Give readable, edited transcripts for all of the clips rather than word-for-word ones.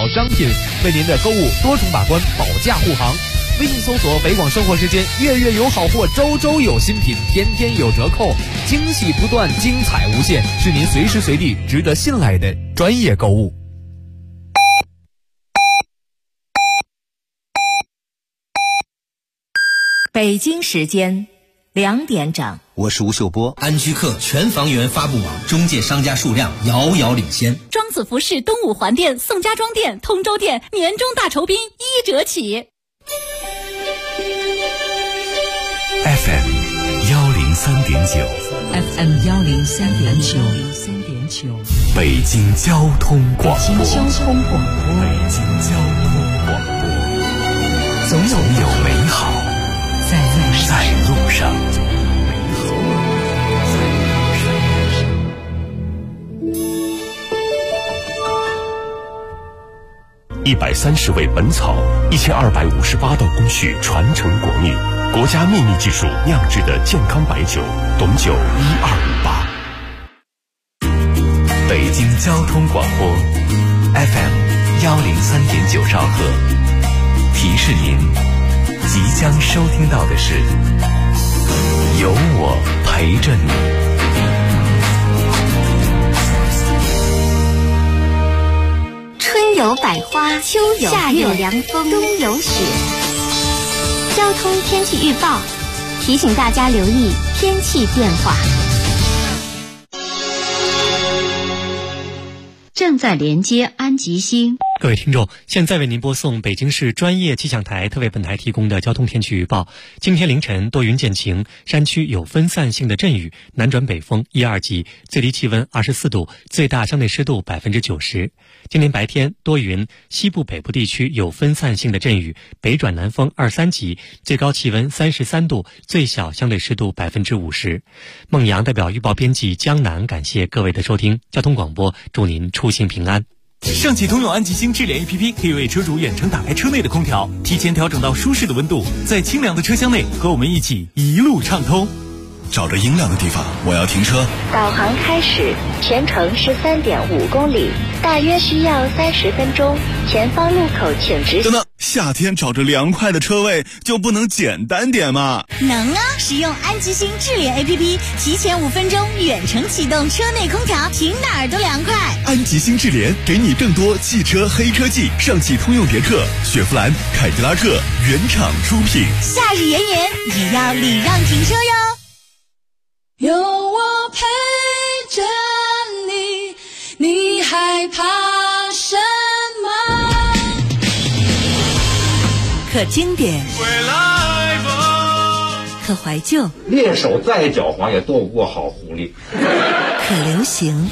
好商品，为您的购物多重把关，保价护航。微信搜索北广生活时间，月月有好货，周周有新品，天天有折扣，惊喜不断，精彩无限，是您随时随地值得信赖的专业购物。 北京时间2点整， 我是吴秀波。安居客全房源发布网，中介商家数量遥遥领先。 庄子服饰东五环店、宋家庄店、通州店年终大酬宾1折起。 FM 103.9 FM 103.9， 北京交通广播。 北京交通广播， 总有美好在路上。130味本草，1258道工序传承国韵，国家秘密技术酿制的健康白酒，董酒1258。北京交通广播 FM 103.9兆赫，提示您即将收听到的是有我陪着你。 春有百花，秋有夏有凉风，冬有雪。交通天气预报提醒大家留意天气变化。 正在连接安吉星。 各位听众，现在为您播送北京市专业气象台特为本台提供的交通天气预报。今天凌晨多云见晴，山区有分散性的阵雨，南转北风1、2级，最低气温24度，最大相对湿度90%。今天白天多云，西部北部地区有分散性的阵雨，北转南风2、3级，最高气温33度，最小相对湿度50%。孟阳代表预报编辑江南感谢各位的收听，交通广播祝您出行平安。 上汽通用安吉星智联 APP 可以为车主远程打开车内的空调，提前调整到舒适的温度，在清凉的车厢内和我们一起一路畅通。 找着阴凉的地方，我要停车。 导航开始，全程13.5公里，大约需要30分钟。前方路口请直行。 等等，夏天找着凉快的车位就不能简单点吗？ 能啊！使用安吉星智联 APP， 提前5分钟远程启动车内空调，停哪儿都凉快。 安吉星智联给你更多汽车黑科技，上汽通用别克、雪佛兰、凯迪拉克原厂出品。 夏日炎炎也要礼让停车哟。 有我陪着你，你害怕什么？ 可经典，可怀旧， 猎手再狡猾也斗不过好狐狸。 可流行，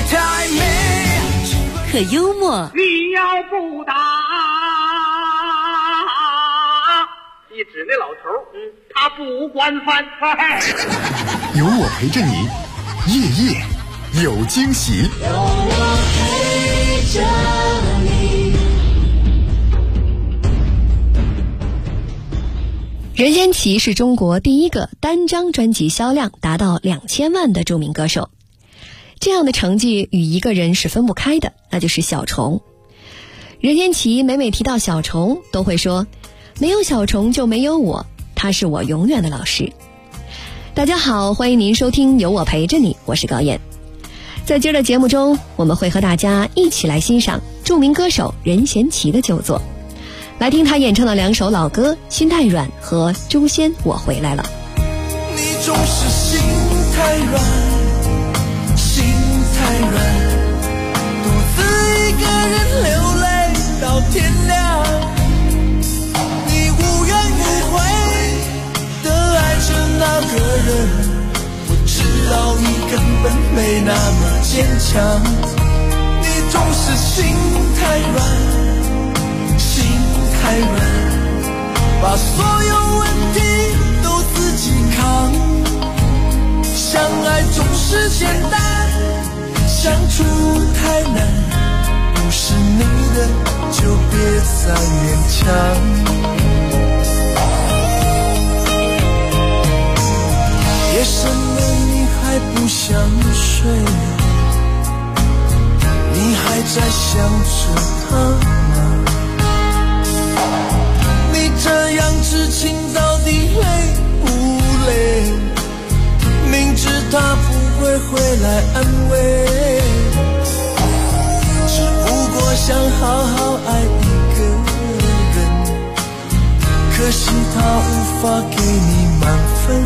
可幽默。 你要不打，你指那老头，他不管饭菜。 有我陪着你，夜夜有惊喜。 有我陪着你。 任贤齐是中国第一个单张专辑销量达到2000万的著名歌手。这样的成绩与一个人是分不开的，那就是小虫。任贤齐每提到小虫都会说，没有小虫就没有我，他是我永远的老师。大家好，欢迎您收听有我陪着你，我是高燕。在今儿的节目中，我们会和大家一起来欣赏著名歌手任贤齐的旧作，来听他演唱的2首老歌《心太软》和《诛仙我回来了》。 你总是心太软，心太软，独自一个人流泪到天亮。你无怨无悔的爱着那个人，我知道你根本没那么坚强。你总是心太软，心太软，把所有问题都自己扛。相爱总是简单，相处太难，不是你的就别再勉强。夜深了你还不想睡，你还在想着他回来安慰，只不过想好好爱一个人，可惜他无法给你满分，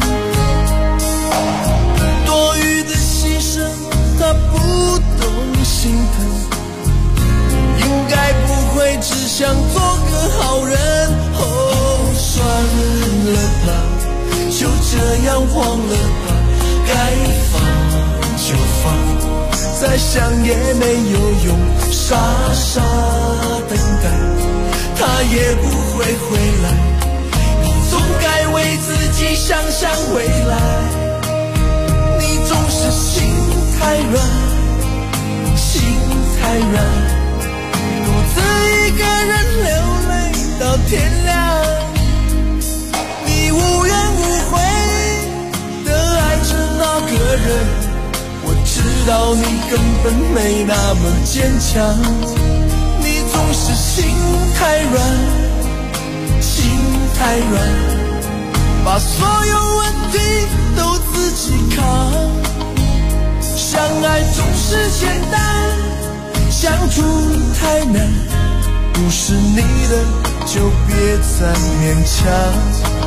多余的牺牲他不懂心疼，应该不会只想做个好人。哦，算了吧，就这样忘了吧，该放就放，再想也没有用，傻傻等待，他也不会回来，你总该为自己想想未来，你总是心太软，心太软，独自一个人流泪到天亮，你无怨无悔的爱着那个人，我知道你根本没那么坚强，你总是心太软，心太软，把所有问题都自己扛，相爱总是简单，相处太难，不是你的就别再勉强。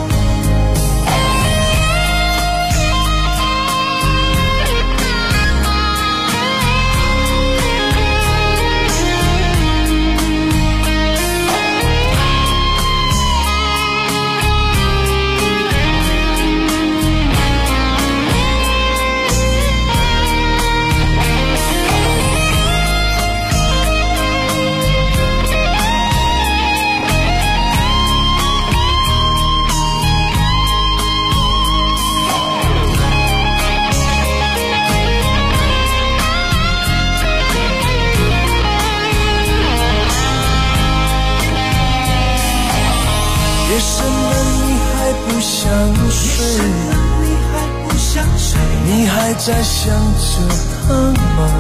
夜深了你还不想睡，你还在想着他吗？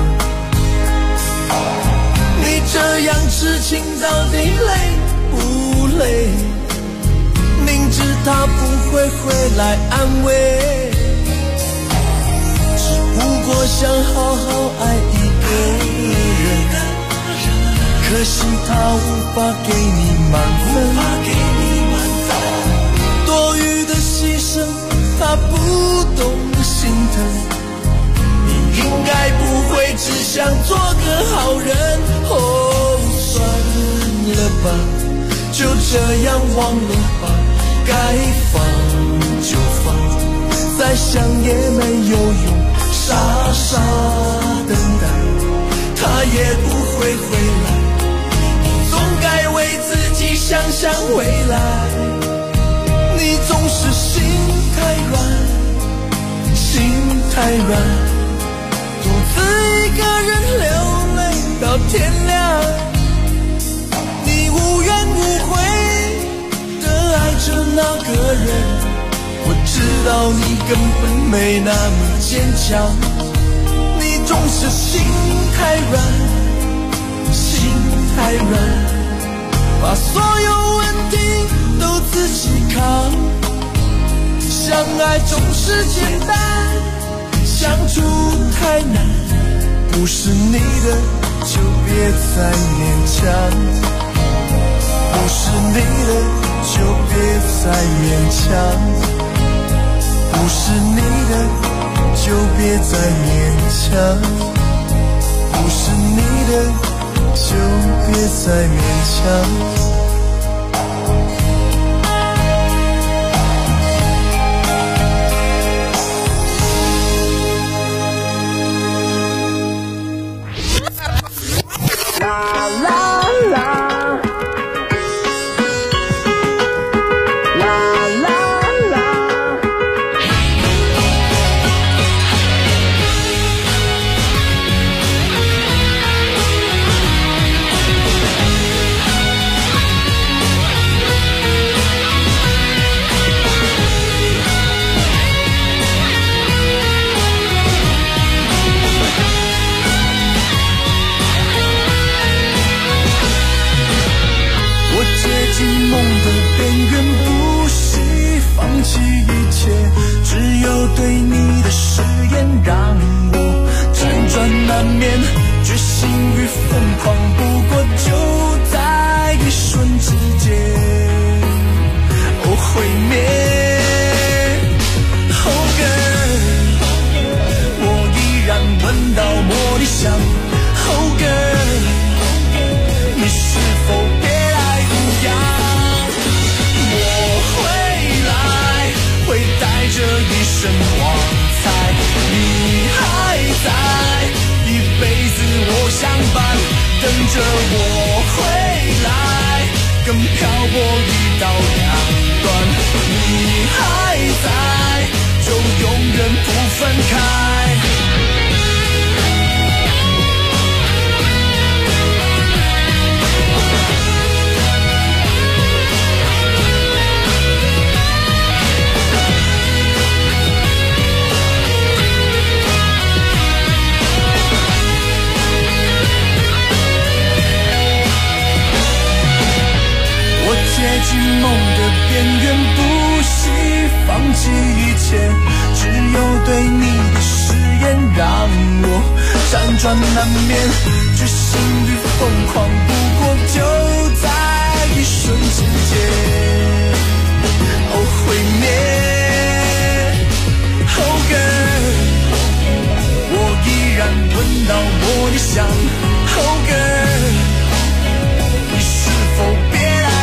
你这样痴情到底累不累？明知他不会回来安慰，只不过想好好爱一个人，可惜他无法给你满分，多余的牺牲他不懂心疼，你应该不会只想做个好人。哦，算了吧，就这样忘了吧，该放就放，再想也没有用，傻傻等待，他也不会回来，你总该为自己想想未来，你总是心太软，心太软，独自一个人流泪到天亮，你无怨无悔的爱着那个人，我知道你根本没那么坚强，你总是心太软，心太软，把所有问题都自己扛，相爱总是简单，相处太难，不是你的就别再勉强，不是你的就别再勉强，不是你的就别再勉强，不是你的就别再勉强。 疯狂，不过就在一瞬之间，毁灭。Oh girl， 我依然闻到茉莉香。Oh girl， 你是否别来无恙？我会来，会带着一身光彩。你还在，一辈子我相伴，等着我回来，跟漂泊一刀两断。你还在，就永远不分开。接近梦的边缘，不惜放弃一切，只有对你的誓言让我辗转难眠。决心与疯狂，不过就在一瞬之间，毁灭。Oh girl， 我依然闻到茉莉香。Oh girl， 你是否别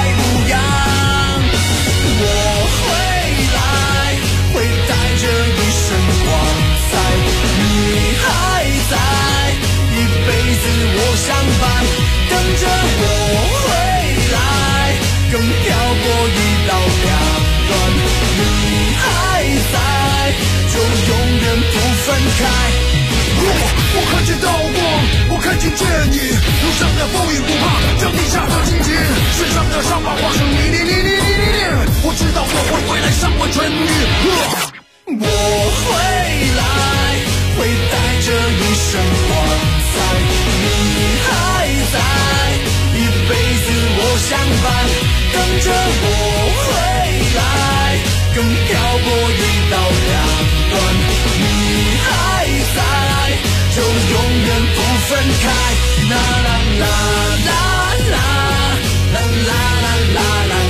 我会来，会带着一身光彩。你还在，一辈子我相伴，等着我回来，跟漂泊一刀两断。你还在，就永远不分开。我看见刀光，我看见见你，路上的风雨不怕，将地下的荆棘，身上的伤疤化成泥。我知道我会回来，上完全力。我会来，会带着一身光彩。你还在，一辈子我相伴，等着我回来，跟漂泊一刀两断。你还在，就永远不分开。啦啦啦啦啦啦啦啦啦啦。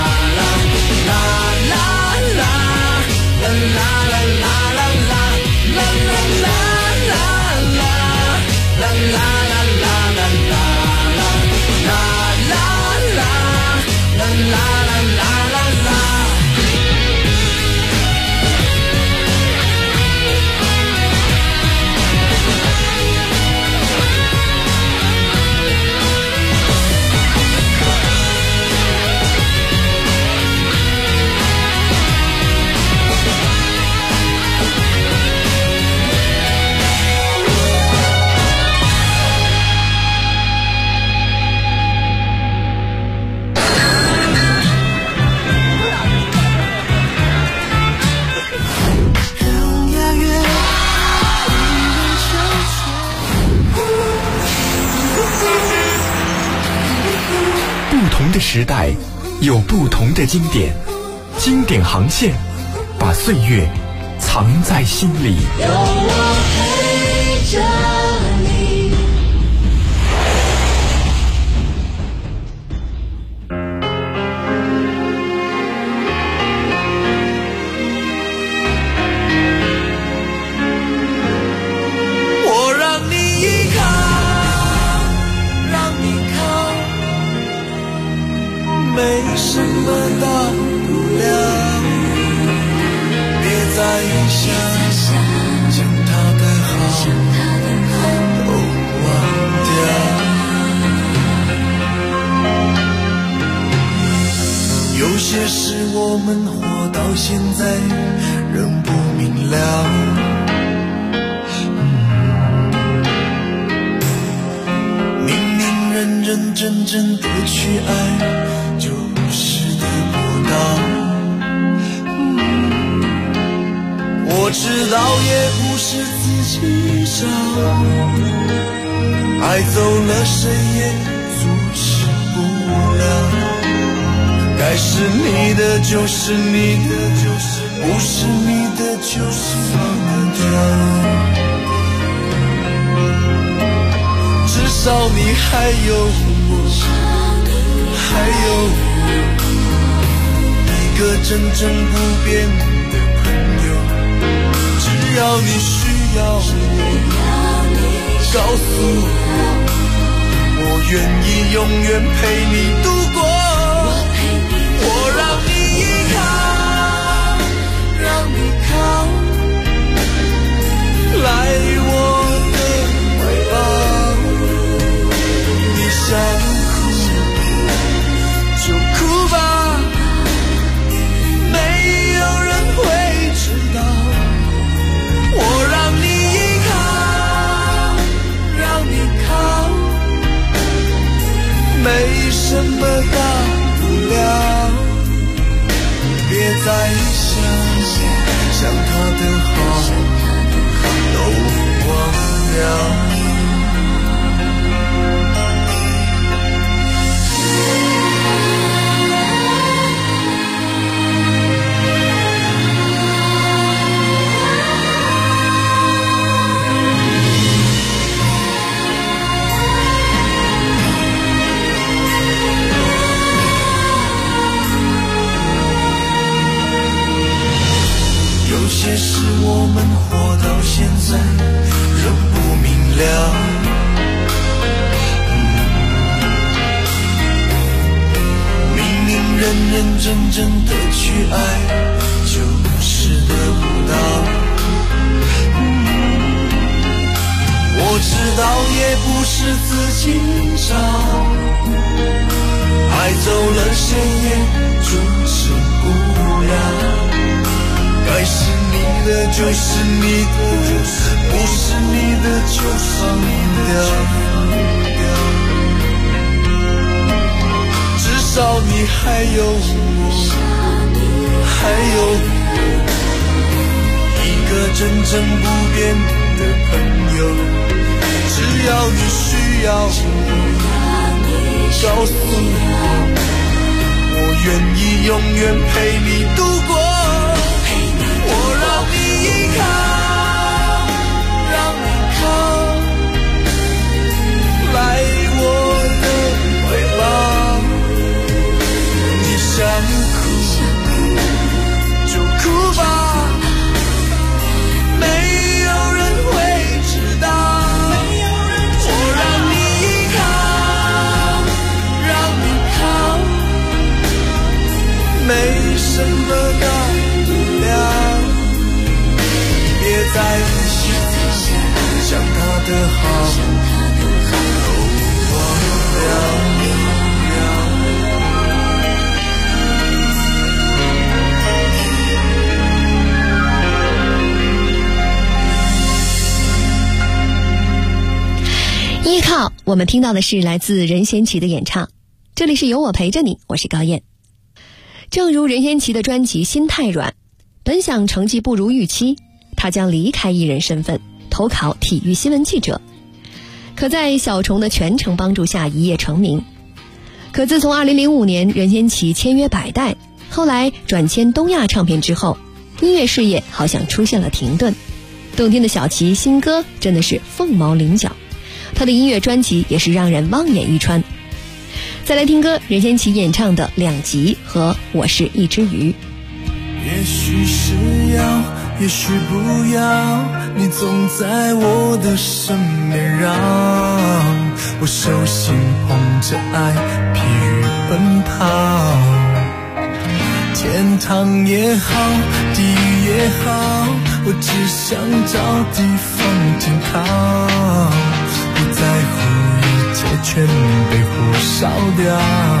时代有不同的经典，经典航线把岁月藏在心里。 有我陪着你。 我让你依靠，让你靠，没什么大不了。别再想将他的好都忘掉。有些事我们活到现在仍不明了。明明认认真真的去爱，就是得不到。我知道也不是自己找，爱走了谁也阻止不了。该是你的就是你的，不是你的就是放得掉。只是少你还有我，还有我，一个真正不变的朋友。只要你需要我，告诉我，我愿意永远陪你度过。我让你依靠，让你靠，来我的怀抱。你想哭就哭吧，没有人会知道。我让你依靠，让你靠，没什么大不了。别再想他的好都忘了。有些事我们活到现在仍不明了，明明认认真真的去爱，就是得不到。我知道也不是自己找，爱走了谁也阻止不了。该是你的就是你的，不是你的就放掉。至少你还有我，还有我，一个真正不变的朋友。只要你需要我，告诉我，我愿意永远陪你度过。我让你依靠，让你靠，来我的怀抱。你想哭就哭吧，没有人会知道。我让你依靠，让你靠，没什么大不了。别再想他的好都忘了。 依靠，我们听到的是来自任贤齐的演唱。这里是有我陪着你，我是高燕。正如任贤齐的专辑《心太软》，本想成绩不如预期，他将离开艺人身份，投考体育新闻记者。可在小虫的全程帮助下一夜成名。可自从2005年任贤齐签约百代，后来转签东亚唱片之后，音乐事业好像出现了停顿。动听的小齐新歌真的是凤毛麟角，他的音乐专辑也是让人望眼欲穿。再来听歌，任贤齐演唱的《两极》和《我是一只鱼》。 也许是要，也许不要，你总在我的身边绕，我手心捧着爱，疲于奔跑。天堂也好，地狱也好，我只想找地方停靠，不在乎一切全被火烧掉。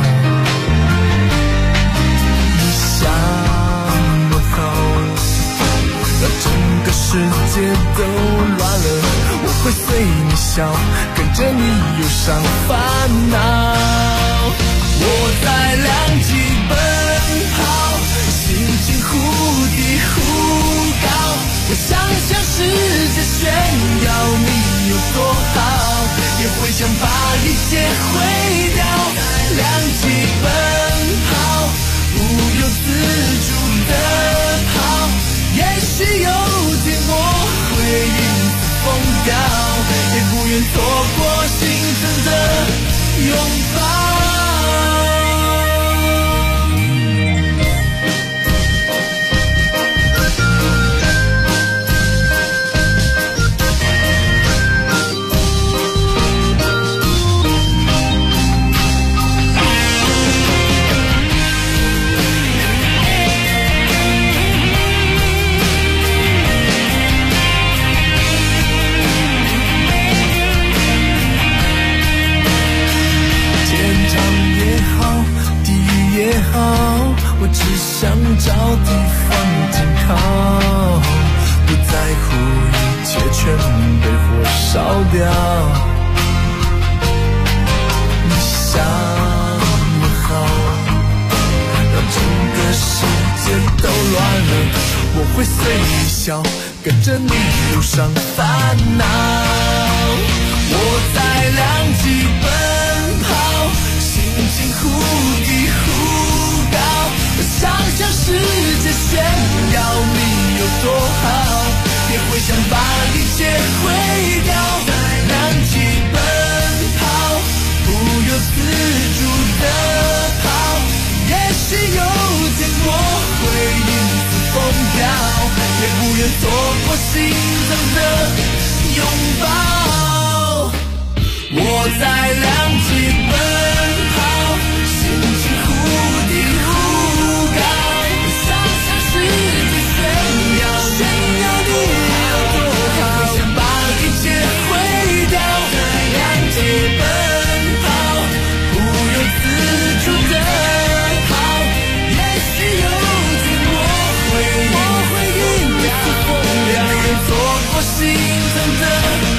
你想我让整个世界都乱了，我会随你笑，跟着你忧伤烦恼。我在两极奔跑，心情忽低忽高，我想向世界炫耀你有多好，也会想把一切毁掉。两极奔跑，不由自主的跑，也许有天我会因此疯掉，也不愿错过幸福想找地方停靠，不在乎一切全被火烧掉。你想也好，让整个世界都乱了，我会随你笑，跟着你路上烦恼。我在两极奔跑，心情忽低忽高，想象世界炫耀你有多好，也会想把一切毁掉。在两极奔跑，不由自主的跑，也许有天我会因此疯掉，也不愿错过心脏的拥抱。我在两极奔跑，心情忽低忽高，想象世界炫耀你有多好，想把一切毁掉。在两极奔跑，不由自主的跑，也许有天我会因此疯掉，也错过心脏的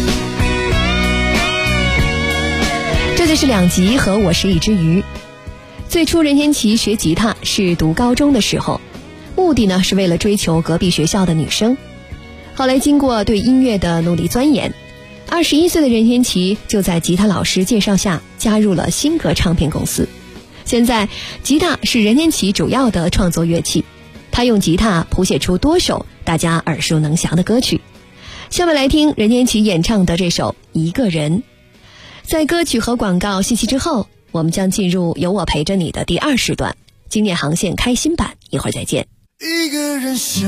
这就是两极和我是一只鱼。 最初任贤齐学吉他是读高中的时候，目的呢是为了追求隔壁学校的女生。后来经过对音乐的努力钻研，21岁的任贤齐就在吉他老师介绍下加入了新格唱片公司。现在吉他是任贤齐主要的创作乐器，他用吉他谱写出多首大家耳熟能详的歌曲。下面来听任贤齐演唱的这首《一个人》。在歌曲和广告信息之后，我们将进入有我陪着你的第2时段，经典航线开心版，一会儿再见。 一个人想，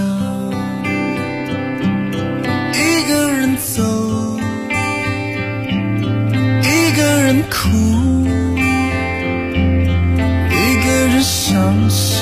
一个人走，一个人哭，一个人伤心。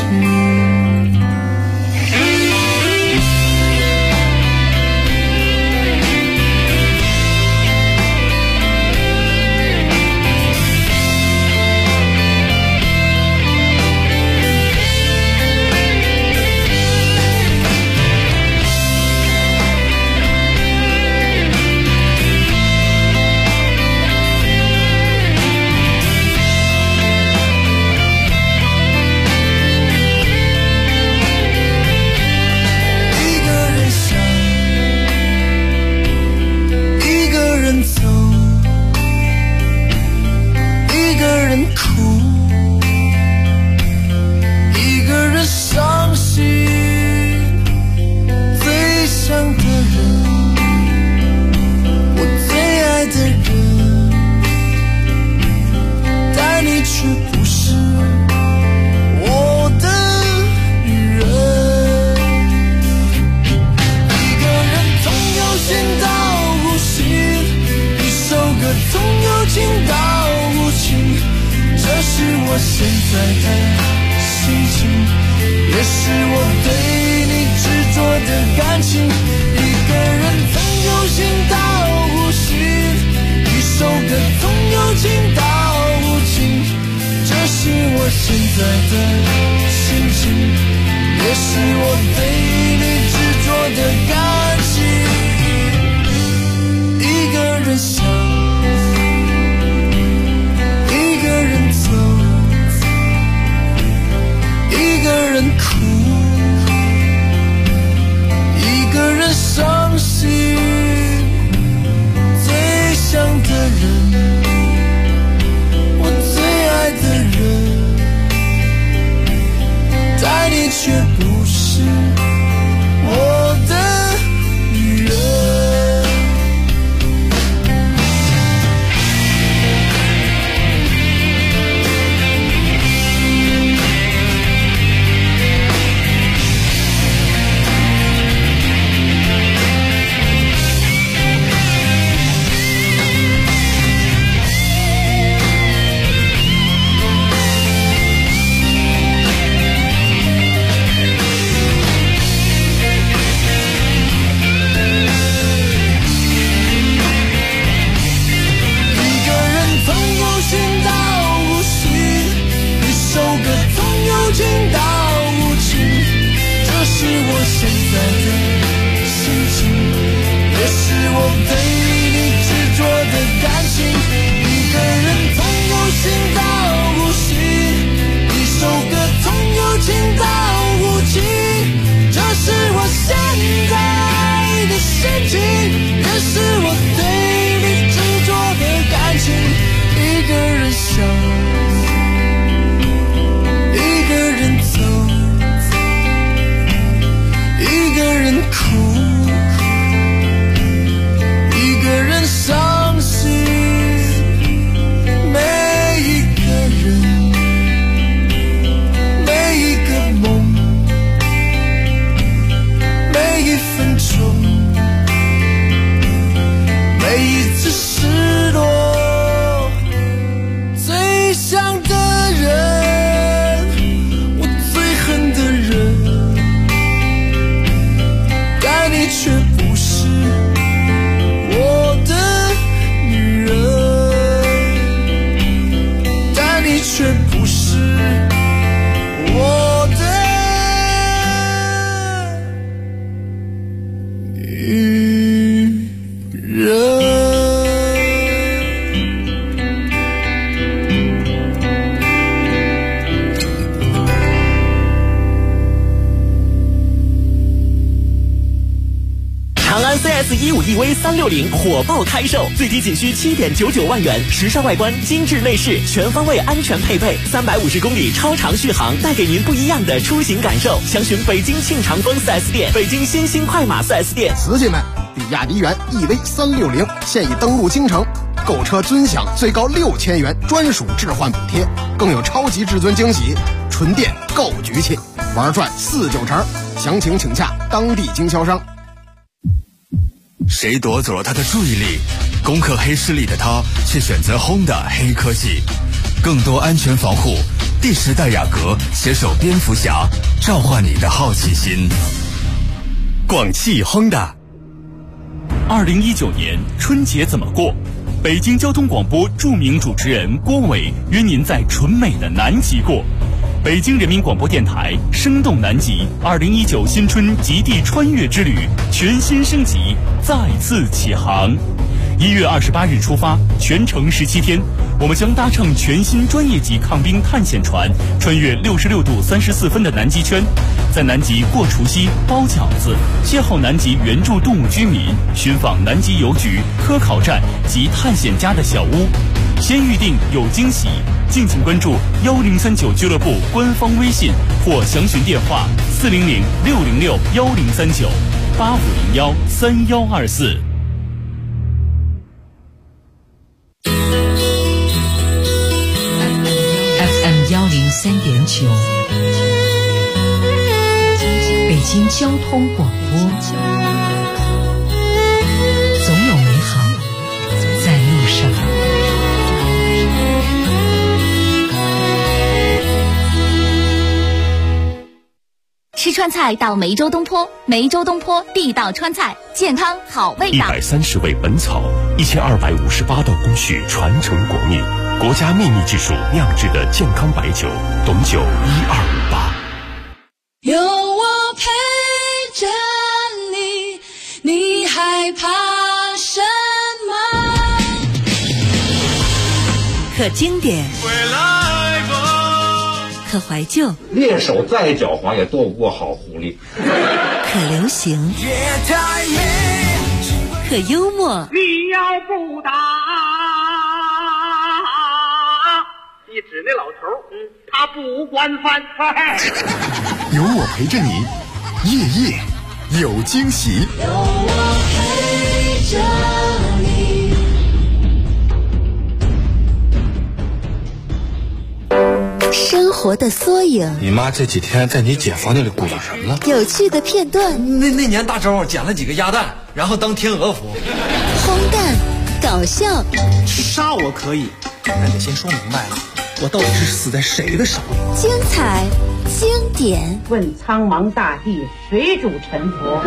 每一次失落，最 CS15EV 360火爆开售，最低仅需7.99万元，时尚外观，精致内饰，全方位安全配备，350公里超长续航，带给您不一样的出行感受。详询北京庆长丰 4S 店、北京新兴快马 4S 店。 瓷器们，比亚迪元 EV 360现已登陆京城，购车尊享最高6000元专属置换补贴，更有超级至尊惊喜，纯电够局气，玩转4-9成。详情请洽当地经销商。 谁夺走了他的注意力？攻克黑势力的他却选择 Honda 黑科技，更多安全防护。第10代雅阁携手蝙蝠侠，召唤你的好奇心。广汽 Honda。 2019年春节怎么过？北京交通广播著名主持人郭伟约您在纯美的南极过。北京人民广播电台生动南极2019新春极地穿越之旅全新升级，再次起航。1月28日出发，全程17天，我们将搭乘全新专业级抗冰探险船，穿越66度34分的南极圈，在南极过除夕、包饺子，邂逅南极原住动物居民，寻访南极邮局、科考站及探险家的小屋。先预定有惊喜，敬请关注1039俱乐部官方微信或详询电话400-606-1039-8501-3124。 FM 103.9，北京交通广播，总有美好在路上。 吃川菜到梅州东坡，梅州东坡地道川菜，健康好味道。 130味本草，1258道工序传承国秘，国家秘密技术酿制的健康白酒，董酒1258。 有我陪着你，你害怕什么？ 可经典，可怀旧， 猎手再狡猾也斗不过好狐狸。 可流行，可幽默。 你要不打，一指那老头，他不惯犯。 有我陪着你，夜夜有惊喜。 有我陪着你。 生活的缩影， 你妈这几天在你姐房间里鼓捣什么了？ 有趣的片段。 那年大周捡了几个鸭蛋，然后当天鹅服。 荒诞，搞笑。 杀我可以，但得先说明白了，我到底是死在谁的手里？ 精彩，经典。 问苍茫大地，谁主沉浮？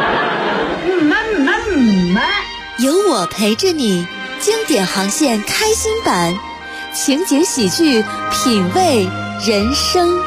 有我陪着你，经典航线开心版。情景喜剧，品味人生。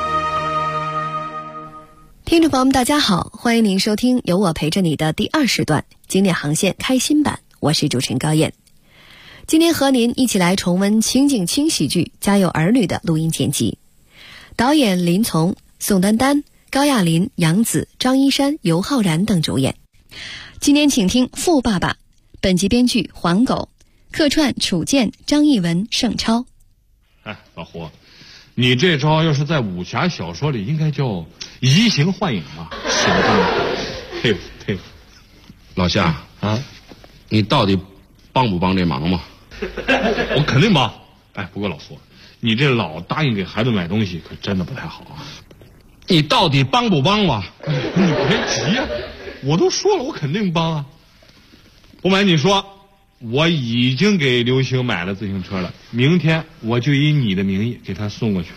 听众朋友们大家好，欢迎您收听有我陪着你的第2时段经典航线开心版，我是主持人高燕。今天和您一起来重温情景轻喜剧《家有儿女》的录音剪辑，导演林从、宋丹丹、高亚麟、杨紫、张一山、尤浩然等主演。今天请听《富爸爸》，本集编剧黄狗，客串楚健、张艺文、盛超。 哎，老胡，你这招要是在武侠小说里，应该叫移形换影吧？行动，佩服佩服。 老夏啊，你到底帮不帮这忙吗？ 我肯定帮。哎，不过老胡，你这老答应给孩子买东西，可真的不太好啊。 你到底帮不帮吧？ 你别急啊，我都说了，我肯定帮啊。不瞒你说，我已经给刘星买了自行车了，明天我就以你的名义给他送过去。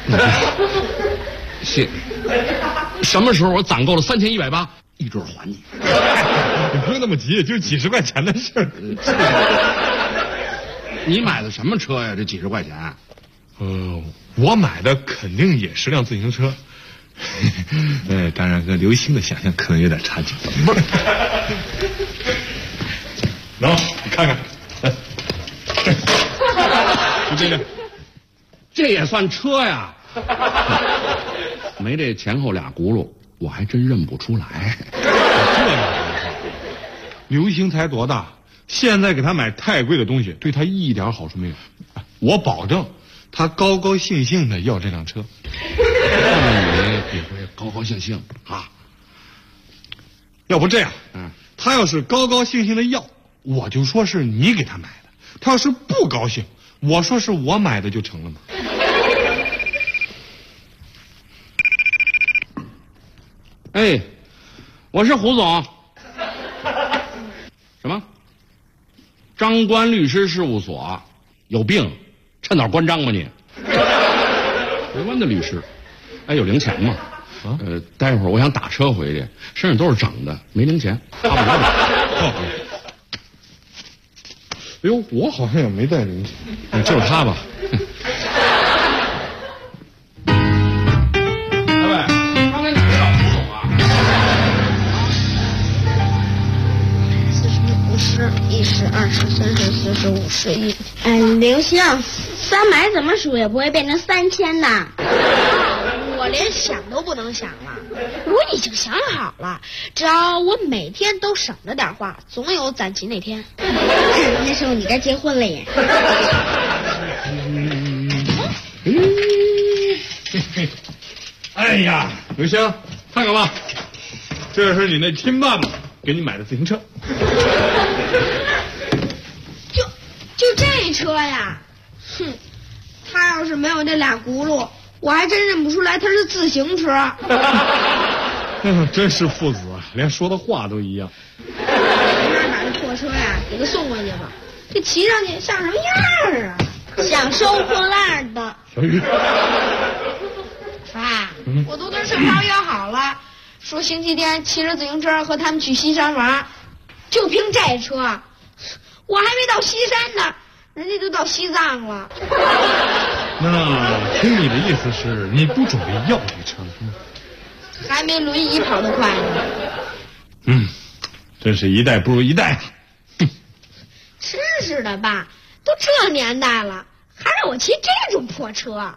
谢，什么时候我攒够了3180，一准还你。 你不用那么急，就几十块钱的事儿。 你买的什么车呀？这几十块钱？ 我买的肯定也是辆自行车。当然和刘星的想象可能有点差距。喏，你看看，就这个， 这也算车呀？没这前后俩轱辘，我还真认不出来。 刘星才多大，现在给他买太贵的东西，对他一点好处没有。我保证，他高高兴兴的要这辆车。 那你也会高高兴兴啊？ 要不这样，他要是高高兴兴的要，我就说是你给他买的；他要是不高兴，我说是我买的就成了嘛。 哎，我是胡总。什么？张官律师事务所？有病？趁早关张吧你！台湾的律师，哎，有零钱吗？待会儿我想打车回去，身上都是整的，没零钱。哎呦，我好像也没带零钱， 就是他吧？ 10、20、30、40、50、100。刘星，300怎么数也不会变成3000的。 我连想都不能想了，我已经想好了，只要我每天都省着点花，总有攒齐那天。 那时候你该结婚了耶。 哎呀，刘星，看看吧，这是你那亲爸爸给你买的自行车。 就这车呀，哼，他要是没有那俩轱辘，我还真认不出来他是自行车。 真是父子啊，连说的话都一样。 没法把这破车呀给他送回去吧，这骑上去像什么样啊？ 像收破烂的。 小雨， 爸，我都跟盛超约好了，说星期天骑着自行车和他们去西山玩，就凭这车。我还没到西山呢，人家就到西藏了。 那听你的意思是你不准备要这车了是吗？ 还没轮椅跑得快呢。 真是一代不如一代啊。 真是的，爸，都这年代了，还让我骑这种破车。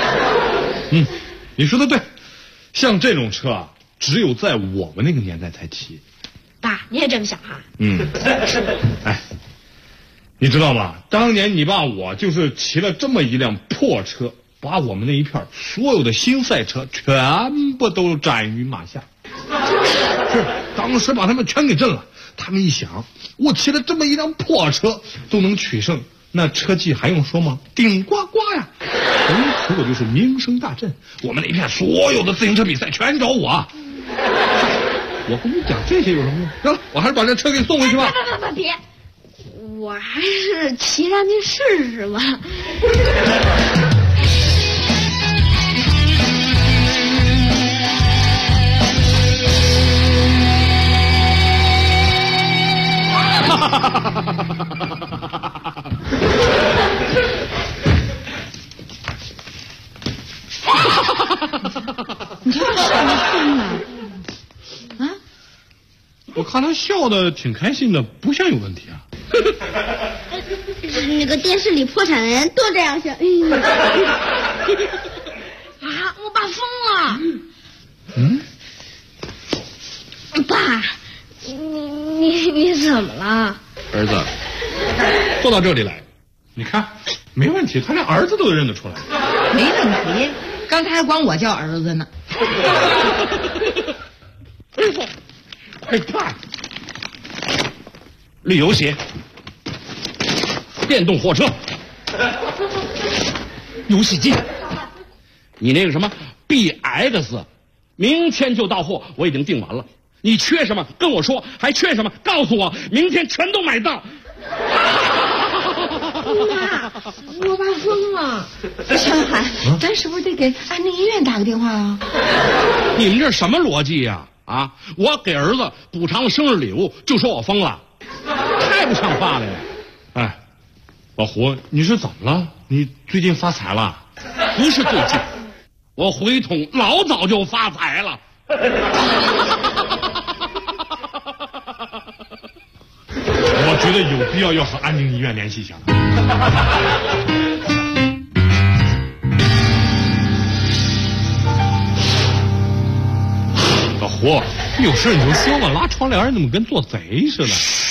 你说的对，像这种车啊，只有在我们那个年代才骑。 爸，你也这么想啊？ 哎，你知道吗？当年你爸我就是骑了这么一辆破车，把我们那一片所有的新赛车全部都斩于马下。是，当时把他们全给震了。他们一想，我骑了这么一辆破车都能取胜，那车技还用说吗？顶呱呱呀！从此我就是名声大振，我们那一片所有的自行车比赛全找我。我跟你讲这些有什么用？行了，我还是把这车给你送回去吧。 别，我还是骑上去试试吧。 你这是什么病啊？ 我看他笑的挺开心的，不像有问题啊。 那个电视里破产的人都这样笑。 啊，我爸疯了。爸，你怎么了？ 儿子， 坐到这里来，你看没问题，他连儿子都认得出来。 没问题，刚才管我叫儿子呢。 快看，旅游鞋，电动货车，游戏机， 你那个什么 BX， 明天就到货，我已经订完了。你缺什么跟我说，还缺什么告诉我，明天全都买到。 妈，我爸疯了。 小海，咱是不是得给安定医院打个电话啊？ 你们这什么逻辑呀？啊！我给儿子补偿了生日礼物，就说我疯了，太不像话了呀！ 哎，老胡，你是怎么了？你最近发财了？ 不是最近，我回统老早就发财了。 我觉得有必要和安定医院联系一下。老胡，有事你就说嘛，拉窗帘怎么跟做贼似的？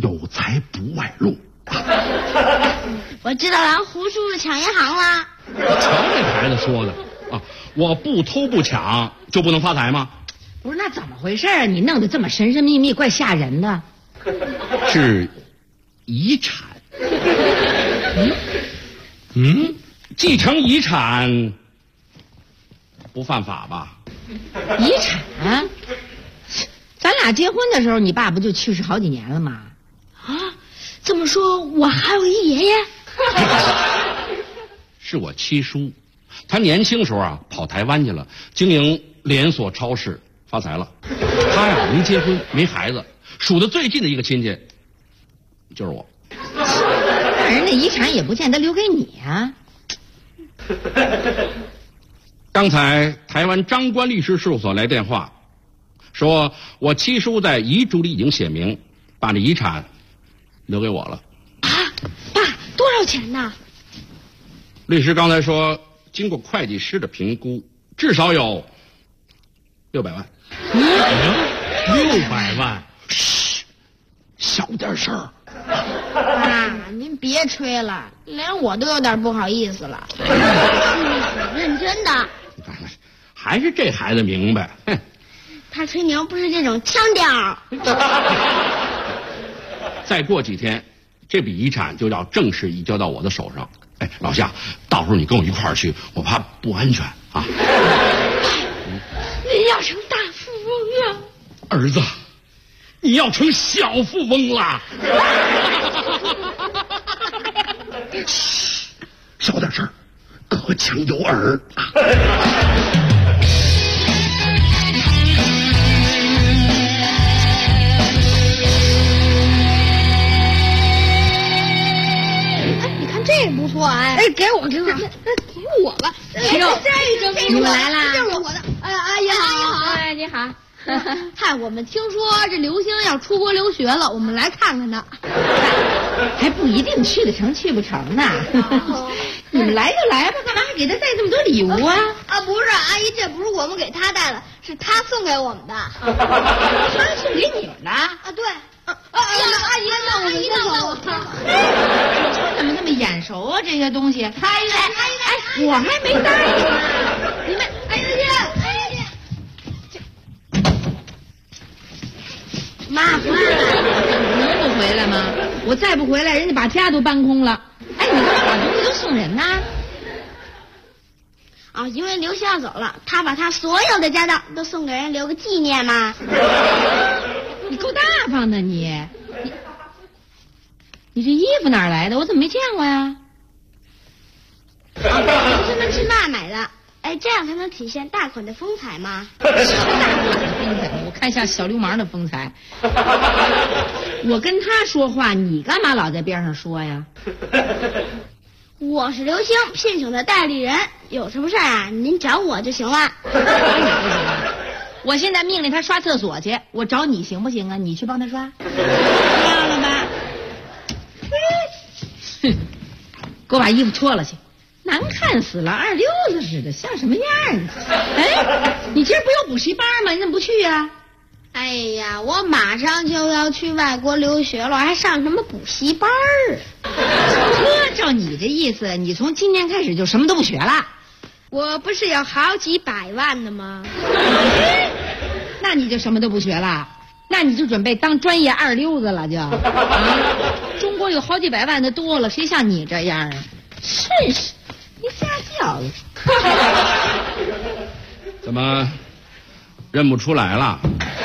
有才不外露。 我知道了，胡叔叔抢银行了。 瞧这孩子说的啊！我不偷不抢就不能发财吗？ 不是，那怎么回事啊？你弄得这么神神秘秘，怪吓人的。 是遗产。继承遗产不犯法吧？ 遗产？咱俩结婚的时候，你爸不就去世好几年了吗？ 啊，这么说，我还有一爷爷。 是我七叔，他年轻时候啊跑台湾去了，经营连锁超市发财了。他呀没结婚没孩子，数得最近的一个亲戚就是我。 那人家遗产也不见得留给你啊。 刚才台湾张官律师事务所来电话，说我七叔在遗嘱里已经写明，把这遗产留给我了。 啊，爸，多少钱呢？ 律师刚才说，经过会计师的评估，至少有600万。 600万？ 嘘，小点声。 爸，您别吹了，连我都有点不好意思了。 认真的。 还是这孩子明白。哼， 他吹牛不是这种腔调。 再过几天，这笔遗产就要正式移交到我的手上。哎，老夏，到时候你跟我一块儿去，我怕不安全啊。 您要成大富翁了。 儿子，你要成小富翁了。嘘，小点声，隔墙有耳啊。 这不错哎，给我，给我吧。这个你们来啦？ 这是我的。哎呀，阿姨好。 哎，你好。 嗨，我们听说这刘星要出国留学了，我们来看看他。 还不一定去得成，去不成呢。你们来就来吧，干嘛还给他带这么多礼物啊？ 啊，不是，阿姨，这不是我们给他带的，是他送给我们的。 他送给你们的？ 啊，对。阿姨，让我。 怎么那么眼熟啊？这些东西。哎，我还没带呢。你们， 哎呀，妈回来了， 能不回来吗？我再不回来，人家把家都搬空了。哎，你干嘛把东西都送人呢？ 啊，因为刘星要走了，他把他所有的家当都送给人，留个纪念嘛。 你够大方的你这衣服哪儿来的？我怎么没见过呀？ 同学们去那买的，哎，这样才能体现大款的风采嘛。 什么大款的风采？我看像小流氓的风采。我跟他说话，你干嘛老在边上说呀？ 我是刘星聘请的代理人，有什么事啊，您找我就行了。 我现在命令他刷厕所去，我找你行不行啊？你去帮他刷。 不要了吧？ 哼，给我把衣服脱了去，难看死了，二流子似的，像什么样啊？哎，你今儿不有补习班吗？你怎么不去呀？ 哎呀，我马上就要去外国留学了，还上什么补习班儿？ 照你这意思，你从今天开始就什么都不学了。 我不是有好几百万的吗？ 那你就什么都不学了？那你就准备当专业二流子了就？啊，中国有好几百万的多了，谁像你这样啊？真是，你家教育。 怎么认不出来了？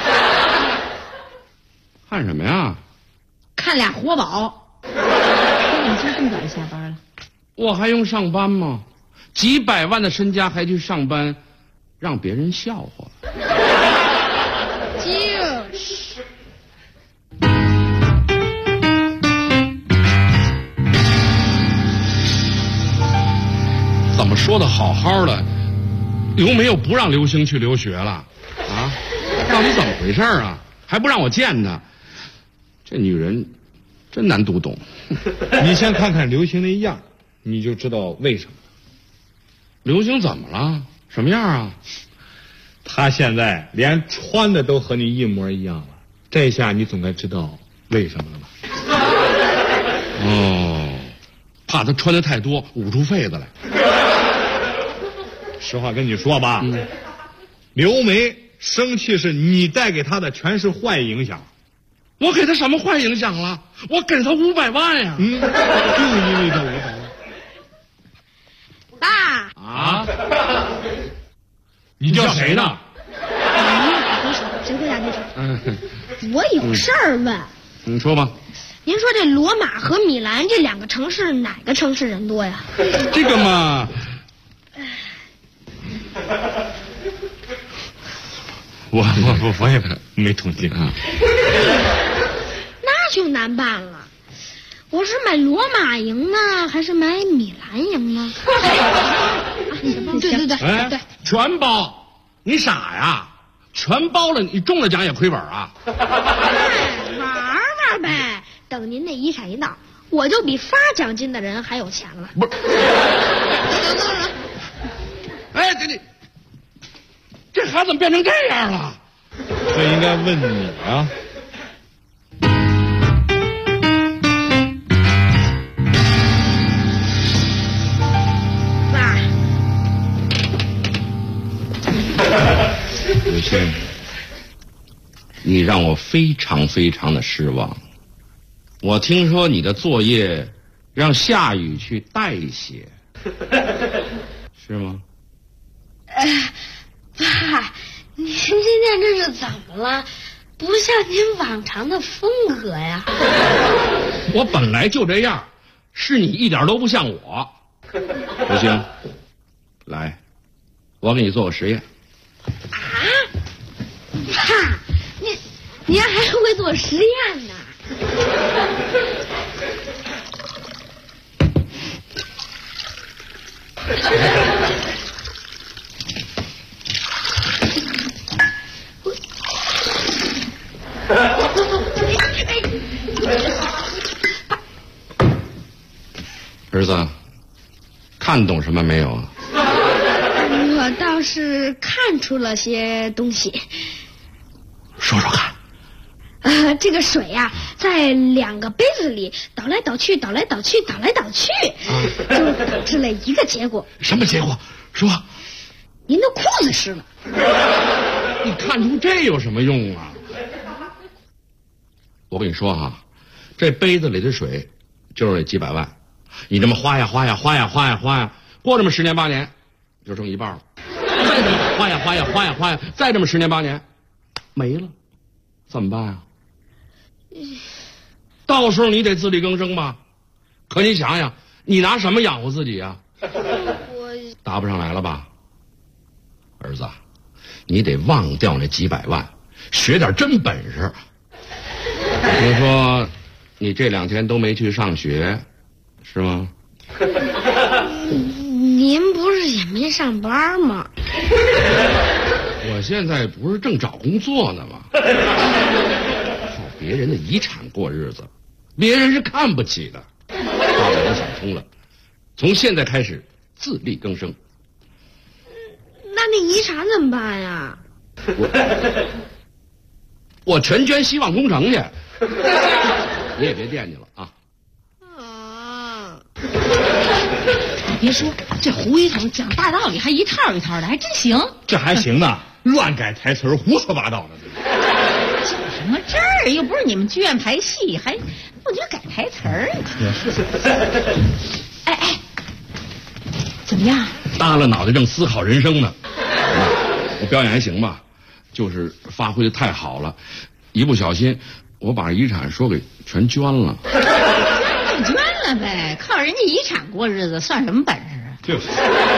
看什么呀？ 看俩活宝。你今儿这么早就下班了？ 我还用上班吗？几百万的身家还去上班，让别人笑话。 就是怎么说的好好的，刘梅又不让刘星去留学了啊？到底怎么回事啊？还不让我见他，这女人真难读懂。 你先看看刘星那样，你就知道为什么。 刘星怎么了？什么样啊？ 他现在连穿的都和你一模一样了，这下你总该知道为什么了吧？ 哦，怕他穿的太多捂出痱子来。 实话跟你说吧，刘梅生气是你带给她的全是坏影响。 我给他什么坏影响了？我给他500万呀！ 就因为这500万。 爸啊！你叫谁呢？ 谁回答这事？我有事儿问。 你说吧。 您说这罗马和米兰这2个城市，哪个城市人多呀？ 这个嘛， 我也没统计啊。 那就难办了。我是买罗马赢呢，还是买米兰赢呢？对， 哎，全包。你傻呀？全包了，你中了奖也亏本啊？ 玩呗。等您那遗产一到，我就比发奖金的人还有钱了。 不是。哎，这孩子怎么变成这样了？ 这应该问你啊。 爸。 刘星，你让我非常非常的失望。我听说你的作业让夏雨去代写，是吗？ 爸，您今天这是怎么了？不像您往常的风格呀。 我本来就这样，是你一点都不像我。刘星，来，我给你做个实验。 啊？爸，您还会做实验呢？ 儿子，看懂什么没有啊？ 我倒是看出了些东西。 说说看。 这个水呀，在2个杯子里倒来倒去，倒来倒去，倒来倒去，就导致了一个结果。 什么结果？说。 您的裤子湿了。 你看出这有什么用啊？我跟你说哈，这杯子里的水就是那几百万，你这么花呀，过这么10年8年，就剩一半了。再这么花呀，再这么10年8年，没了，怎么办啊？到时候你得自力更生吧。可你想想，你拿什么养活自己啊？ 我答不上来了吧？儿子，你得忘掉那几百万，学点真本事。听说你这2天都没去上学，是吗？ 您不是也没上班吗？ 我现在不是正找工作呢吗？靠别人的遗产过日子，别人是看不起的。爸爸都想通了，从现在开始自力更生。 那遗产怎么办呀？ 我全捐希望工程去。你也别惦记了啊。 别说，这胡一筒讲大道理还一套一套的，还真行。 这还行呢，乱改台词，胡说八道的。 讲什么这儿又不是你们剧院排戏，还不觉得改台词儿？哎，怎么样？ 耷拉脑袋正思考人生呢。我表演还行吧，就是发挥的太好了，一不小心我把遗产说给全捐了。 捐了呗，靠人家遗产过日子算什么本事啊？ 就是。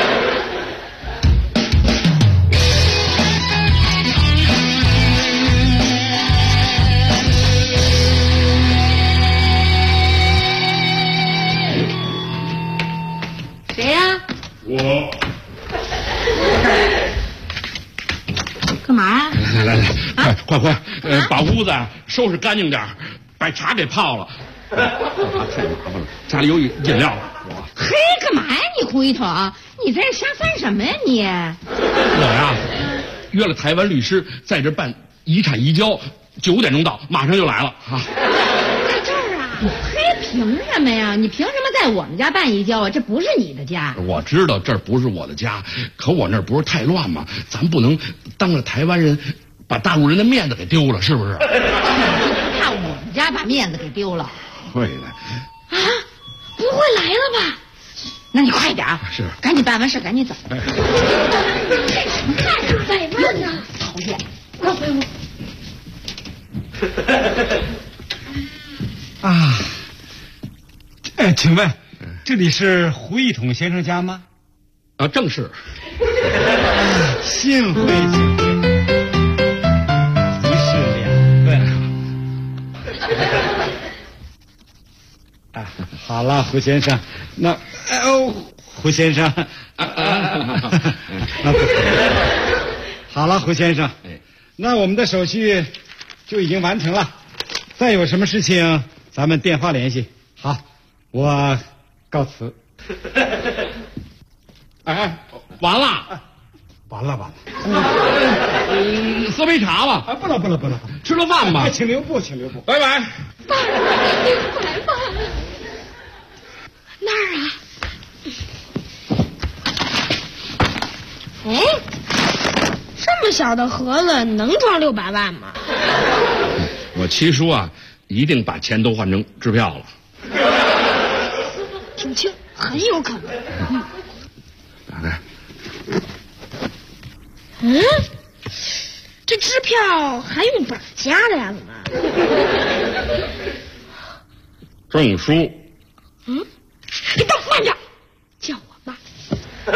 谁呀？ 我。 干嘛呀？ 来，快，把屋子收拾干净点，把茶给泡了。太麻烦了，家里有饮料。 嘿，干嘛呀你胡一筒？你在这瞎翻什么呀你？ 我呀，约了台湾律师在这办遗产移交，9点钟到，马上就来了啊。 在这儿啊？嘿， 凭什么呀？你凭什么在我们家办移交啊？这不是你的家。 我知道这儿不是我的家，可我那儿不是太乱吗？咱不能当着台湾人把大陆人的面子给丢了，是不是？ 怕我们家把面子给丢了？ 会的。 啊，不会来了吧？ 那你快点， 是， 赶紧办完事赶紧走。 干什么百万呢？ 讨厌，快回屋。 啊，请问这里是胡一统先生家吗？ 啊，正是。 幸会幸会，一事两份。啊，好了，胡先生，那胡先生，好了，胡先生，那我们的手续就已经完成了，再有什么事情咱们电话联系。好，我告辞。 哎，完了， 完了。 喝杯茶吧。 啊，不了， 吃了饭吧。 请留步， 拜拜。 百万，那儿啊？哎，这么小的盒子能装600万吗？ 我七叔啊，一定把钱都换成支票了。 挺轻，很有可能。 打开。 这支票还用本加的呀？怎么？ 证书。 你等慢点，叫我妈。妈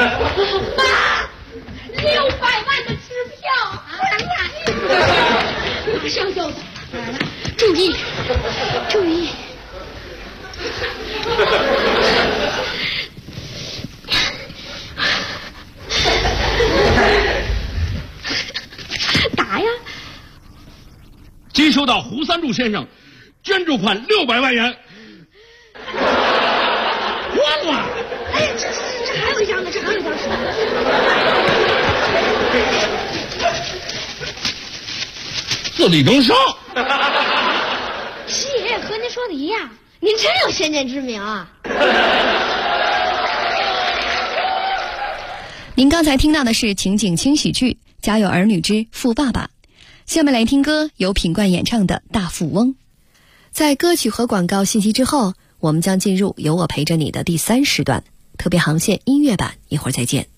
，600万的支票，快来！马上就走。注意。打呀！ 接收到胡三柱先生捐助款600万元。 换了！哎，这还有一张呢， 自力更生。 七爷和您说的一样，您真有先见之明啊！ 您刚才听到的是情景轻喜剧《家有儿女之富爸爸》，下面来听歌，由品冠演唱的《大富翁》。在歌曲和广告信息之后，我们将进入有我陪着你的第3时段，特别航线音乐版，一会儿再见。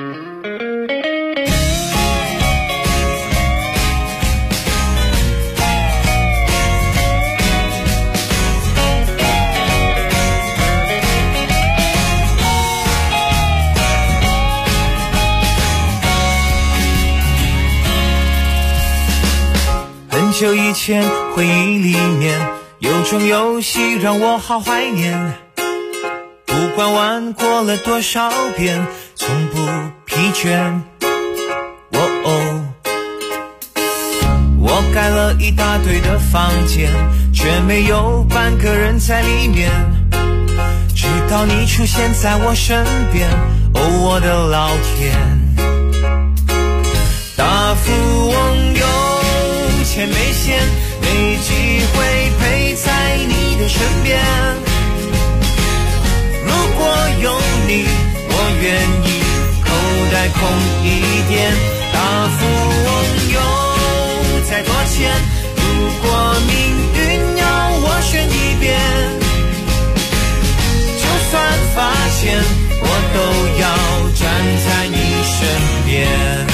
很久以前，回忆里面有种游戏让我好怀念，不管玩过了多少遍，从不疲倦。我盖了一大堆的房间，却没有半个人在里面，直到你出现在我身边，我的老天！大富翁有钱没闲，没机会陪在你的身边。如果有你，我愿意口袋空一点。大富翁有再多钱，如果命运要我选一遍，就算发现我都要站在你身边。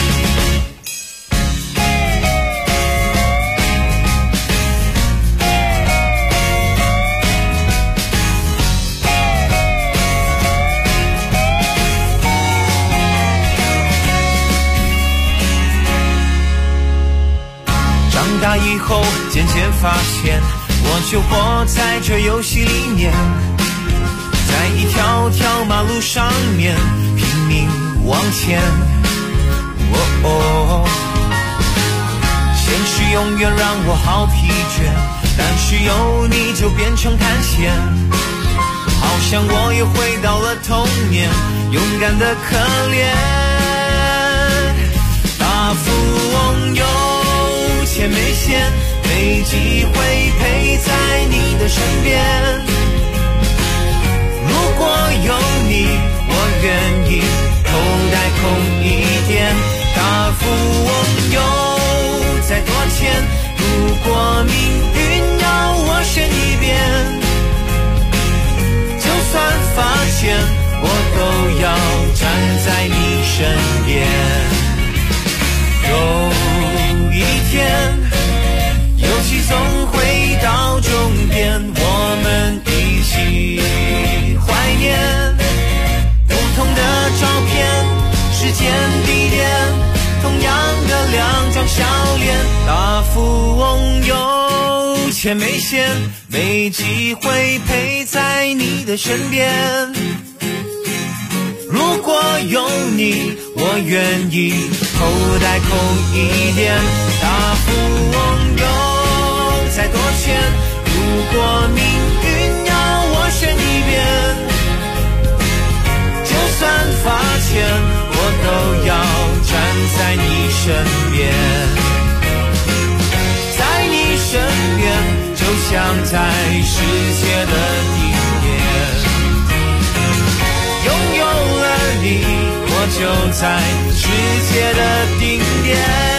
长大以后渐渐发现，我就活在这游戏里面，在一条条马路上面拼命往前。现实永远让我好疲倦，但是有你就变成探险，好像我又回到了童年，勇敢的可怜。大富翁有钱钱没闲，没机会陪在你的身边。如果有你，我愿意口袋空一点，大富翁有再多钱，如果命运要我选一边，就算罚钱我都要站在你身边。有一天游戏总会到终点，我们一起怀念不同的照片，时间地点同样的两张笑脸。大富翁有钱没闲，没机会陪在你的身边。如果有你，我愿意口袋空一点，大富翁有再多钱，如果命运要我选一边，就算罚钱我都要站在你身边。在你身边就像在世界的顶点，拥有了你，我就在世界的顶点。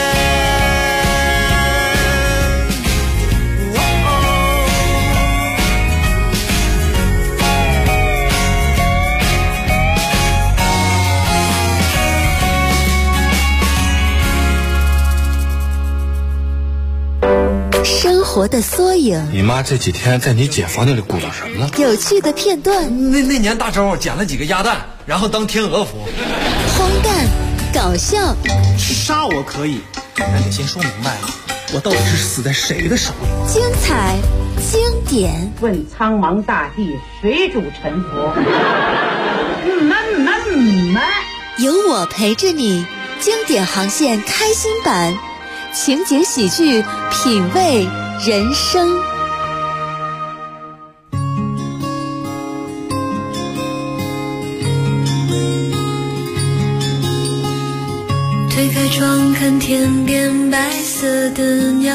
生活的缩影， 你妈这几天在你姐房间里鼓捣什么了？ 有趣的片段， 那年大周捡了几个鸭蛋，然后当天鹅服。 荒诞，搞笑。 杀我可以，但得先说明白了，我到底是死在谁的手里？ 精彩，经典。 问苍茫大地，谁主沉浮？ 有我陪着你，经典航线开心版。情景喜剧，品味人生。 推开窗看天边白色的鸟，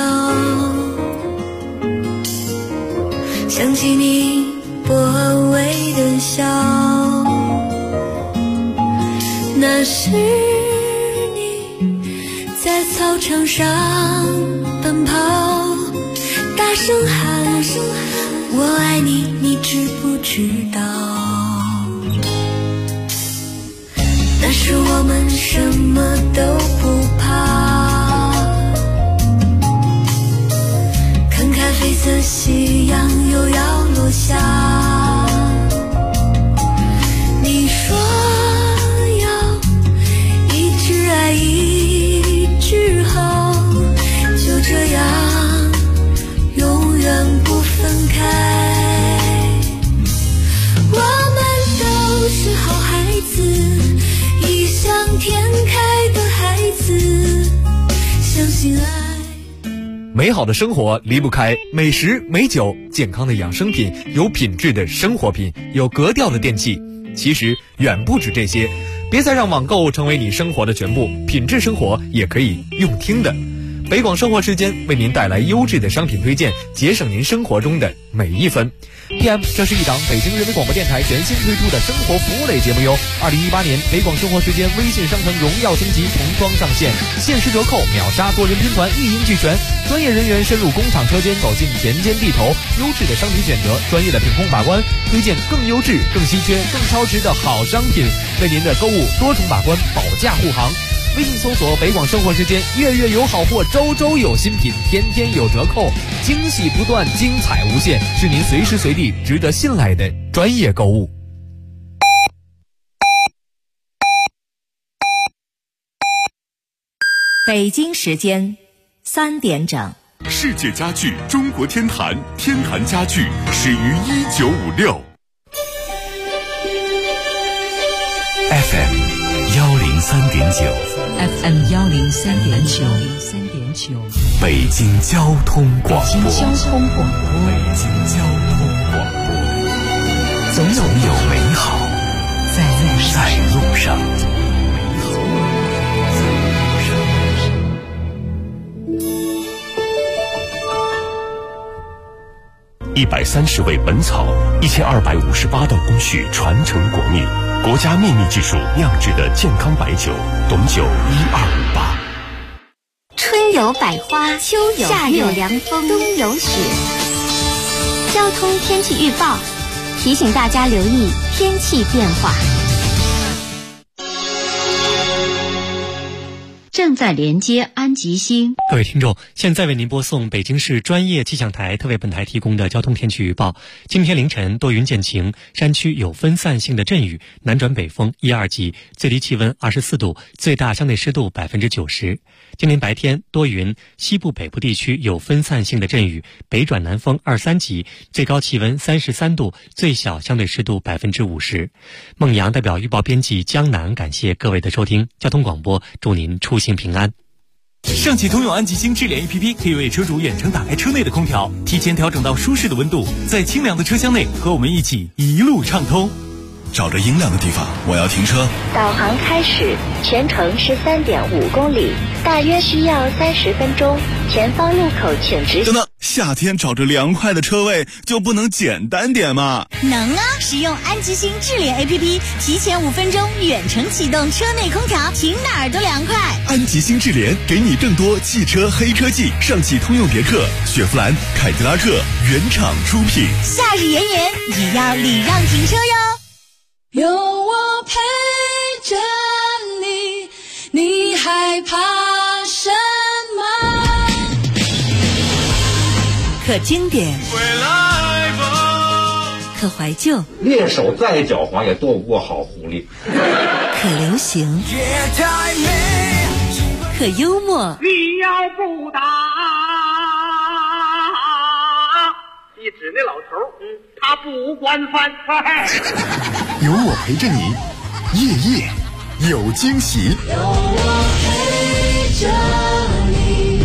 想起你薄微的笑，那是在操场上奔跑，大声喊我爱你，你知不知道？那时我们什么都不怕，看咖啡色夕阳又要落下，你说要一直爱一直好，就这样永远不分开。我们都是好孩子，异想天开的孩子，相信爱。 美好的生活离不开美食美酒，健康的养生品，有品质的生活品，有格调的电器。其实远不止这些，别再让网购成为你生活的全部，品质生活也可以用听的。北广生活时间为您带来优质的商品推荐，节省您生活中的每一分。PM， 这是一档北京人民广播电台全新推出的生活服务类节目哟。2018年北广生活时间微信商城荣耀升级重装上线，限时折扣，秒杀多人拼团，一应俱全。专业人员深入工厂车间，走进田间地头，优质的商品选择，专业的品控把关，推荐更优质、更稀缺、更超值的好商品，为您的购物多重把关，保驾护航。微信搜索北广生活时间，月月有好货，周周有新品，天天有折扣，惊喜不断，精彩无限，是您随时随地值得信赖的专业购物。 北京时间3点整。 世界家具中国天坛，天坛家具始于1956。FM 103.9 FM 103.9， 北京交通广播。 北京交通广播，总有美好在路上。 130味本草，1258道工序传承国秘，国家秘密技术酿制的健康白酒，董酒1258。 春有百花，秋有夏有凉风，冬有雪。交通天气预报提醒大家留意天气变化。 正在连接安吉星。 各位听众，现在为您播送北京市专业气象台特为本台提供的交通天气预报。今天凌晨多云见晴，山区有分散性的阵雨，南转北风1、2级，最低气温24度，最大相对湿度90%。今天白天多云，西部北部地区有分散性的阵雨，北转南风2、3级，最高气温33度，最小相对湿度50%。孟阳代表预报编辑江南感谢各位的收听，交通广播祝您出行平安。 上汽通用安吉星智联 APP 可以为车主远程打开车内的空调，提前调整到舒适的温度，在清凉的车厢内和我们一起一路畅通。 找着阴凉的地方，我要停车。 导航开始，全程是3.5公里，大约需要30分钟。前方路口请直行。 等等，夏天找着凉快的车位就不能简单点吗？ 能啊！使用安吉星智联 APP， 提前5分钟远程启动车内空调，停哪儿都凉快。 安吉星智联给你更多汽车黑科技，上汽通用别克、雪佛兰、凯迪拉克原厂出品。 夏日炎炎也要礼让停车哟。 有我陪着你，你害怕什么？ 可经典，可怀旧， 猎手再狡猾也斗不过好狐狸。 可流行，可幽默。 你要不打，你指那老头，他不惯犯。 有我陪着你，夜夜有惊喜。 有我陪着你。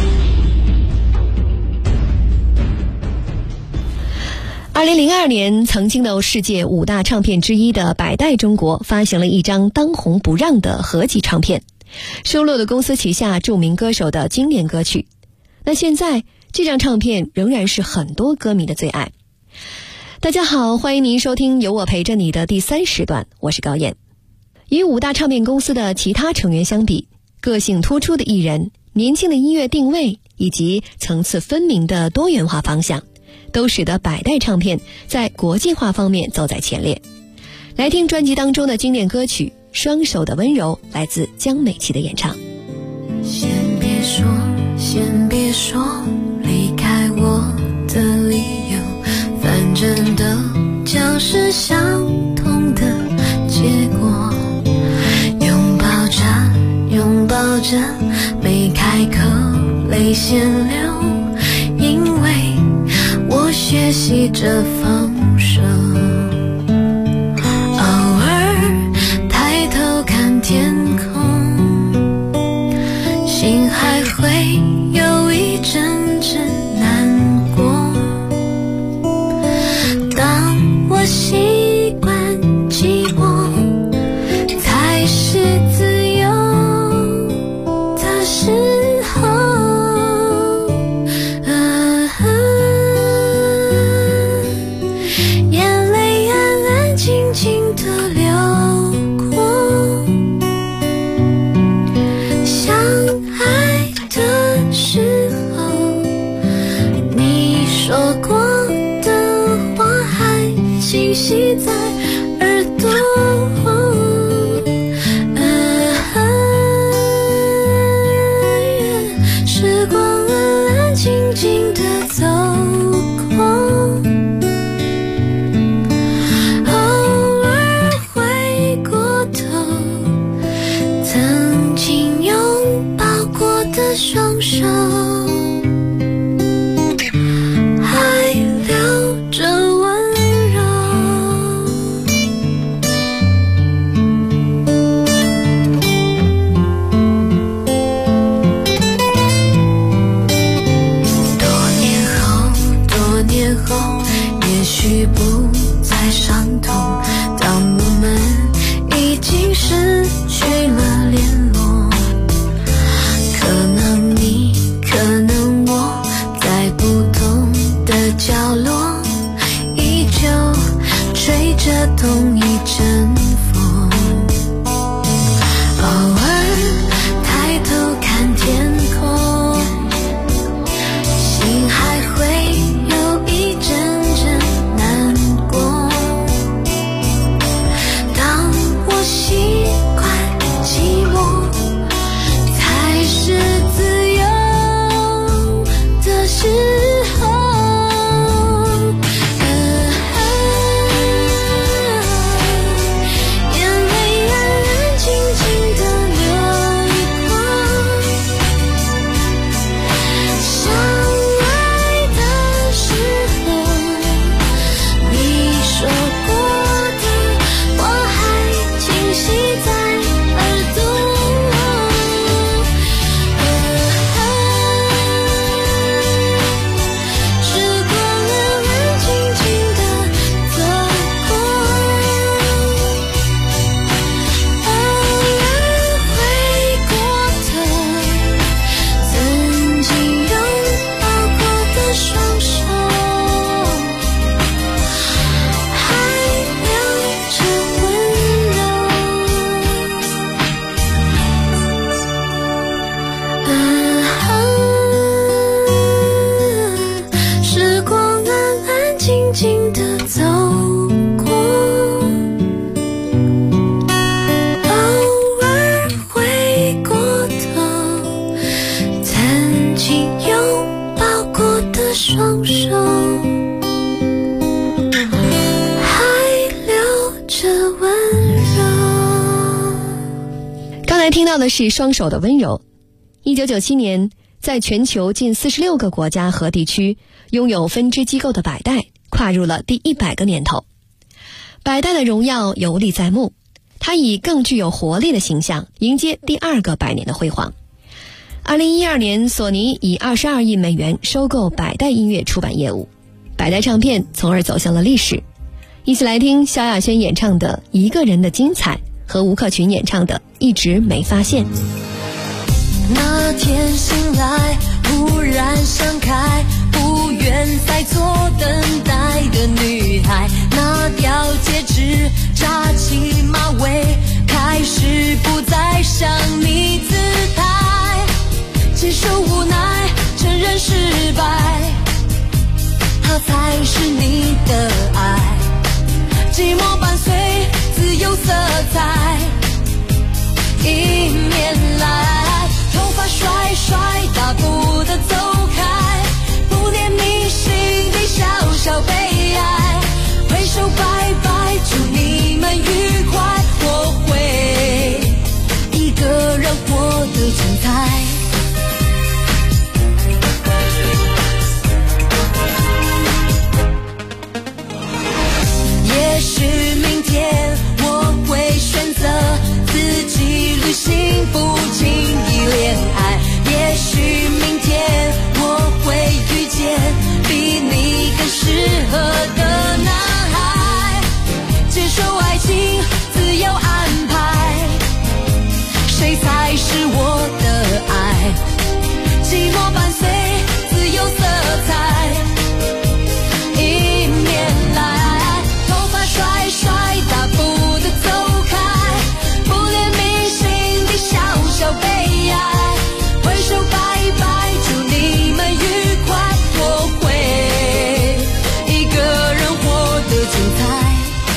2002年，曾经的世界5大唱片之一的百代中国发行了一张当红不让的合集唱片，收录了公司旗下著名歌手的经典歌曲。那现在这张唱片仍然是很多歌迷的最爱。大家好，欢迎您收听由我陪着你的第3时段，我是高燕。与5大唱片公司的其他成员相比，个性突出的艺人、年轻的音乐定位以及层次分明的多元化方向，都使得百代唱片在国际化方面走在前列。来听专辑当中的经典歌曲《双手的温柔》，来自江美琪的演唱。 先别说，先别说离开我的理由，反正都将是相同的结果。拥抱着，拥抱着，没开口泪先流，因为我学习着放手，偶尔抬头看天空，心还会有一阵阵难过。当我习惯寂寞，才是自由的时候。 来听到的是双手的温柔。1997年，在全球近46个国家和地区拥有分支机构的百代跨入了第100个年头。百代的荣耀犹历在目，它以更具有活力的形象迎接第2个100年的辉煌。2012年，索尼以22亿美元收购百代音乐出版业务，百代唱片从而走向了历史。一起来听萧亚轩演唱的《一个人的精彩》和吴克群演唱的《一直没发现》。 那天醒来，忽然想开，不愿再做等待的女孩。那条戒指扎起马尾，开始不再像你姿态。接受无奈，承认失败，它才是你的爱。寂寞伴随自由色彩，迎面来，头发甩甩，大步的走开，不念你心里小小悲哀，挥手拜拜，祝你们愉快，我会一个人活得精彩。也许明天我会选择自己旅行，不轻易恋爱。也许明天我会遇见比你更适合的男孩，接受爱情自由安排，谁才是我的爱？寂寞伴随自由色彩，迎面来，头发甩甩，大步的走开，不怜悯心底小小悲哀，挥手拜拜，祝你们愉快，我会一个人活得精彩。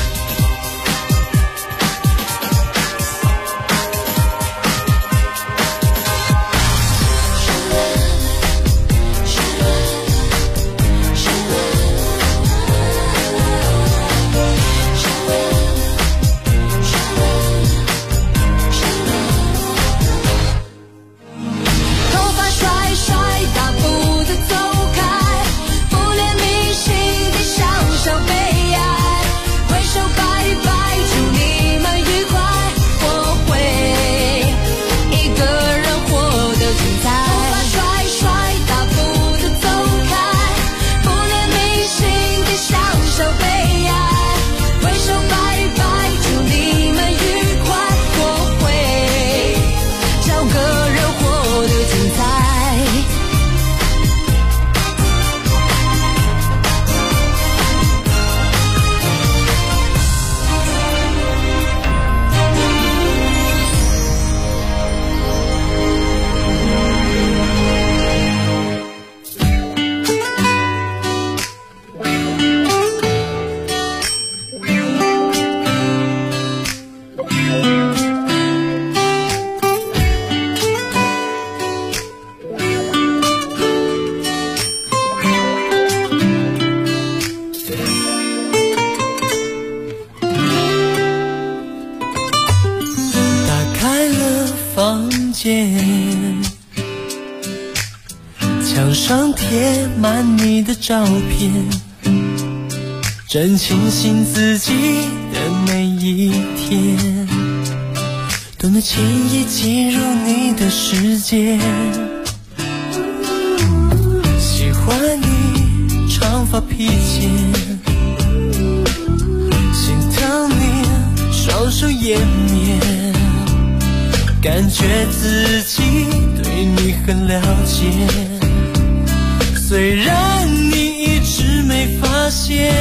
头发甩甩，大步的走开，不怜悯心底小小悲哀，挥手拜拜，祝你们愉快，我会一个人活得精彩。头发甩甩，大步的走开，不怜悯心底小小悲哀，挥手拜拜，祝你们愉快，我会找个人活得精彩。 打开了房间，墙上贴满你的照片，真庆幸自己的每一天都能轻易进入你的世界。喜欢你长发披肩，心疼你双手延绵，感觉自己对你很了解，虽然你一直没发现，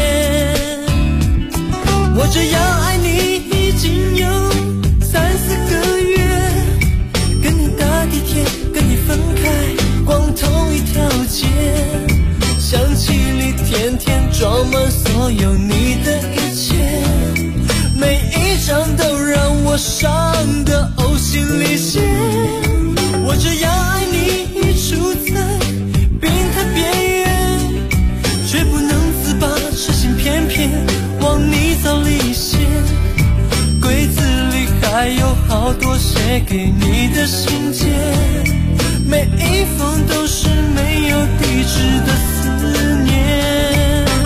我这样爱你已经有3-4个月，跟你搭地铁，跟你分开，逛同一条街，相机里天天装满所有你的一切，每一张都让我伤得呕心沥血。我这样爱你已处在病态边缘，却不能自拔，痴心偏偏往你早离线。 好多写给你的信件，每一封都是没有地址的思念。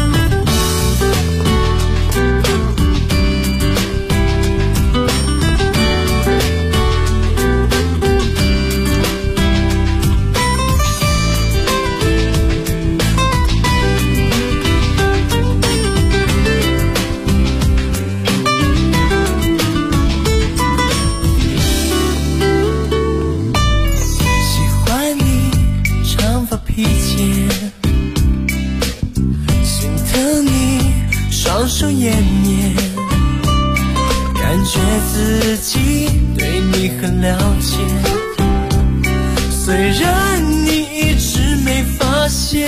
双手延绵，感觉自己对你很了解，虽然你一直没发现，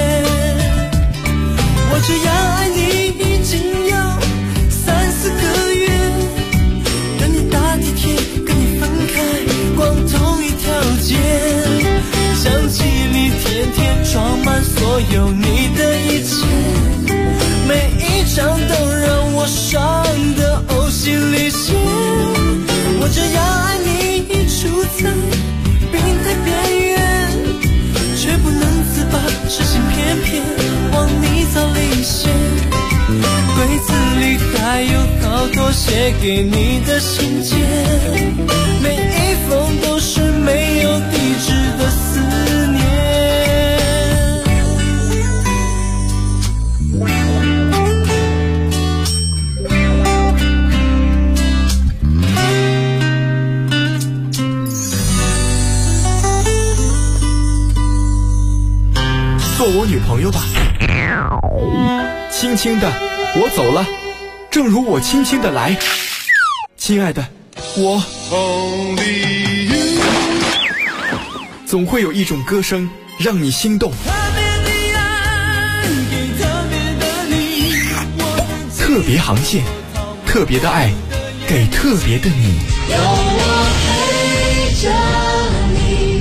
我这样爱你已经有3-4个月，跟你搭地铁，跟你分开，逛同一条街，相机里天天装满所有你的一切，每一张都让我伤得呕心沥血。我这样爱你已处在病态边缘，却不能自拔，痴心偏偏往你早离线。柜子里还有好多写给你的信件，每一封都是没有地址的思念。 做我女朋友吧，轻轻的我走了，正如我轻轻的来，亲爱的，我总会有一种歌声让你心动，特别航线，特别的爱，给特别的你，有我陪着你。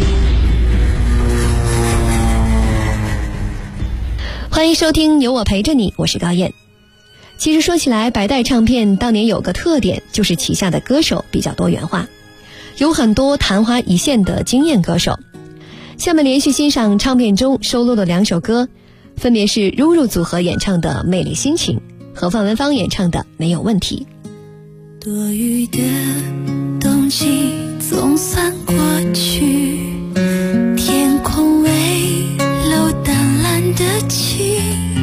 欢迎收听有我陪着你，我是高燕。其实说起来，百代唱片当年有个特点，就是旗下的歌手比较多元化，有很多昙花一现的惊艳歌手。下面连续欣赏唱片中收录的2首歌，分别是如如组合演唱的《美丽心情》和范文芳演唱的《没有问题》。 多余的冬季总算过去，天空微露淡蓝的晴，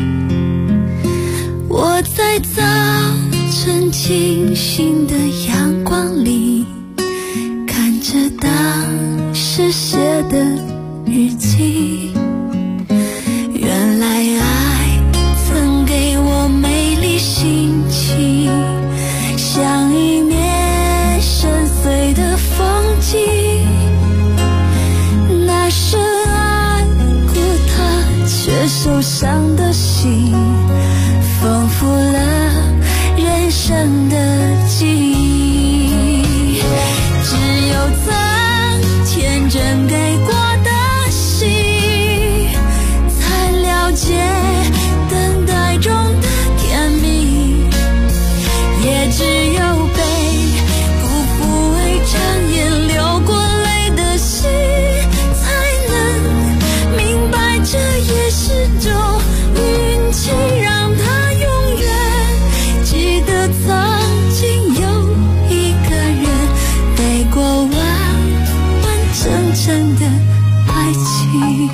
我在早晨清醒的阳光里，看着当时写的日记，原来爱曾给我美丽心情，像一面深邃的风景，那深爱过他却受伤的心，丰富了人生的记忆，只有曾天真给过的心，才了解等待中的甜蜜，也只有被辜负为常年流过泪的心，才能明白这也是种运气，让他永远记得曾经有一个人给过完完整整的爱情。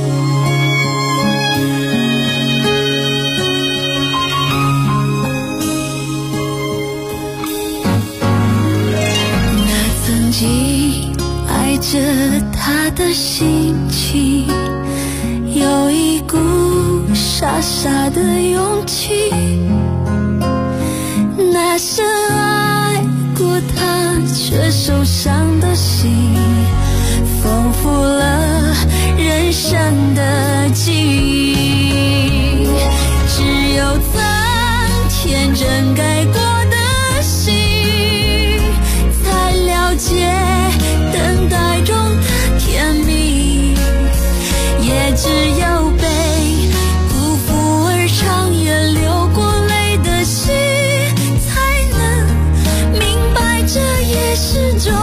那曾经爱着他的心情，有一股傻傻的勇气，那深爱过他却受伤的心，丰富了人生的记忆，只有曾天真给过的心，才了解等待中的甜蜜，也只有被辜负而长夜流过泪的心，才能明白这也是种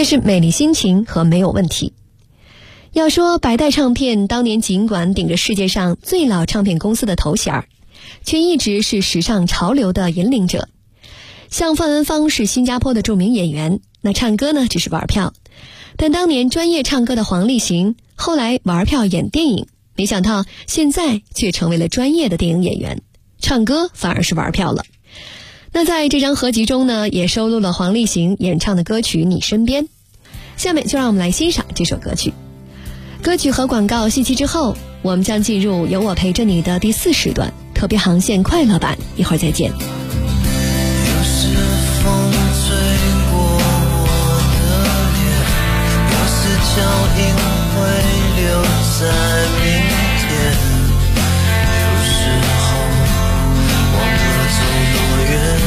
在是美丽心情和没有问题。要说百代唱片当年尽管顶着世界上最老唱片公司的头衔，却一直是时尚潮流的引领者。像范文芳是新加坡的著名演员，那唱歌呢只是玩票，但当年专业唱歌的黄立行后来玩票演电影，没想到现在却成为了专业的电影演员，唱歌反而是玩票了。那在这张合集中呢，也收录了黄立行演唱的歌曲《你身边》。下面就让我们来欣赏这首歌曲。歌曲和广告信息之后，我们将进入有我陪着你的第4时段特别航线快乐版，一会儿再见。 有时风吹过我的脸，有时脚印会留在明天，有时候忘了走多远。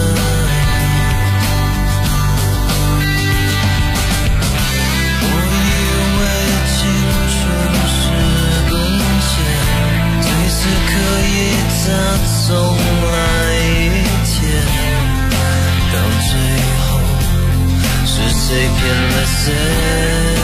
我以为青春是轮线，随时可以再重来一天，到最后是谁骗了谁？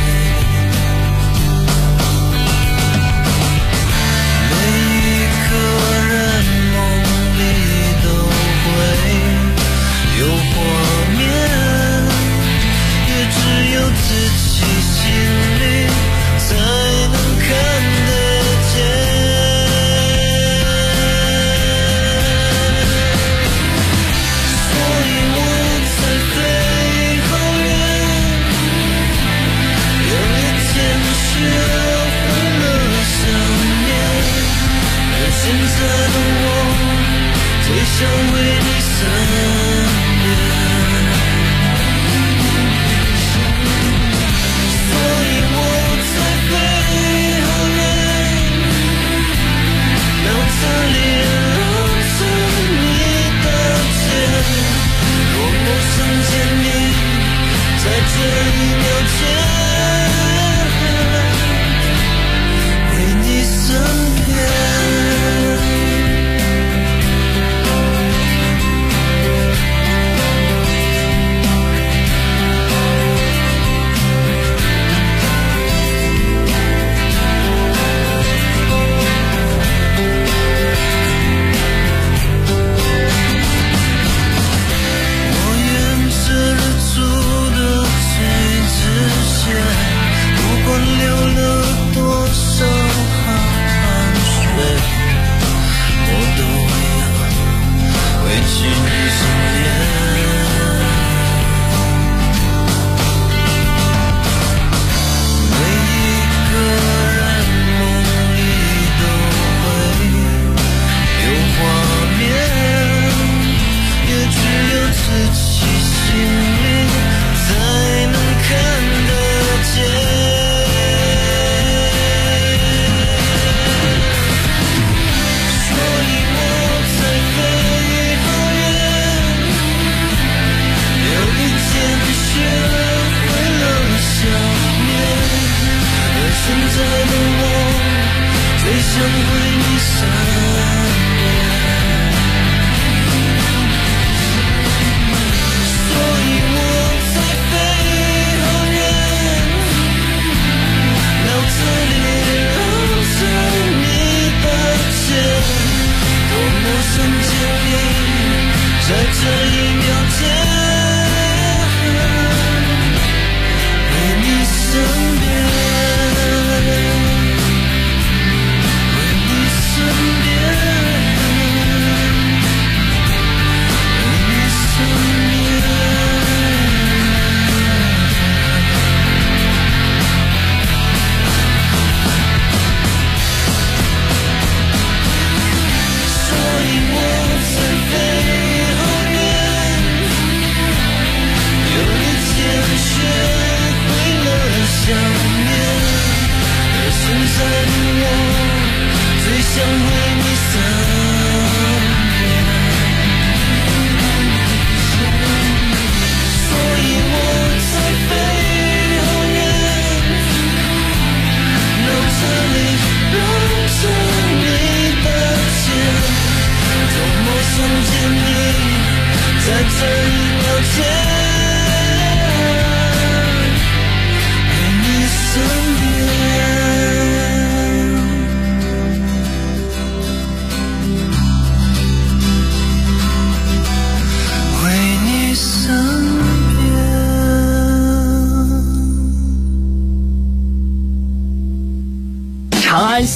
有画面，也只有自己心里才能看得见。所以我才飞好远，有一天学会了想念，而现在的我最想为你身为你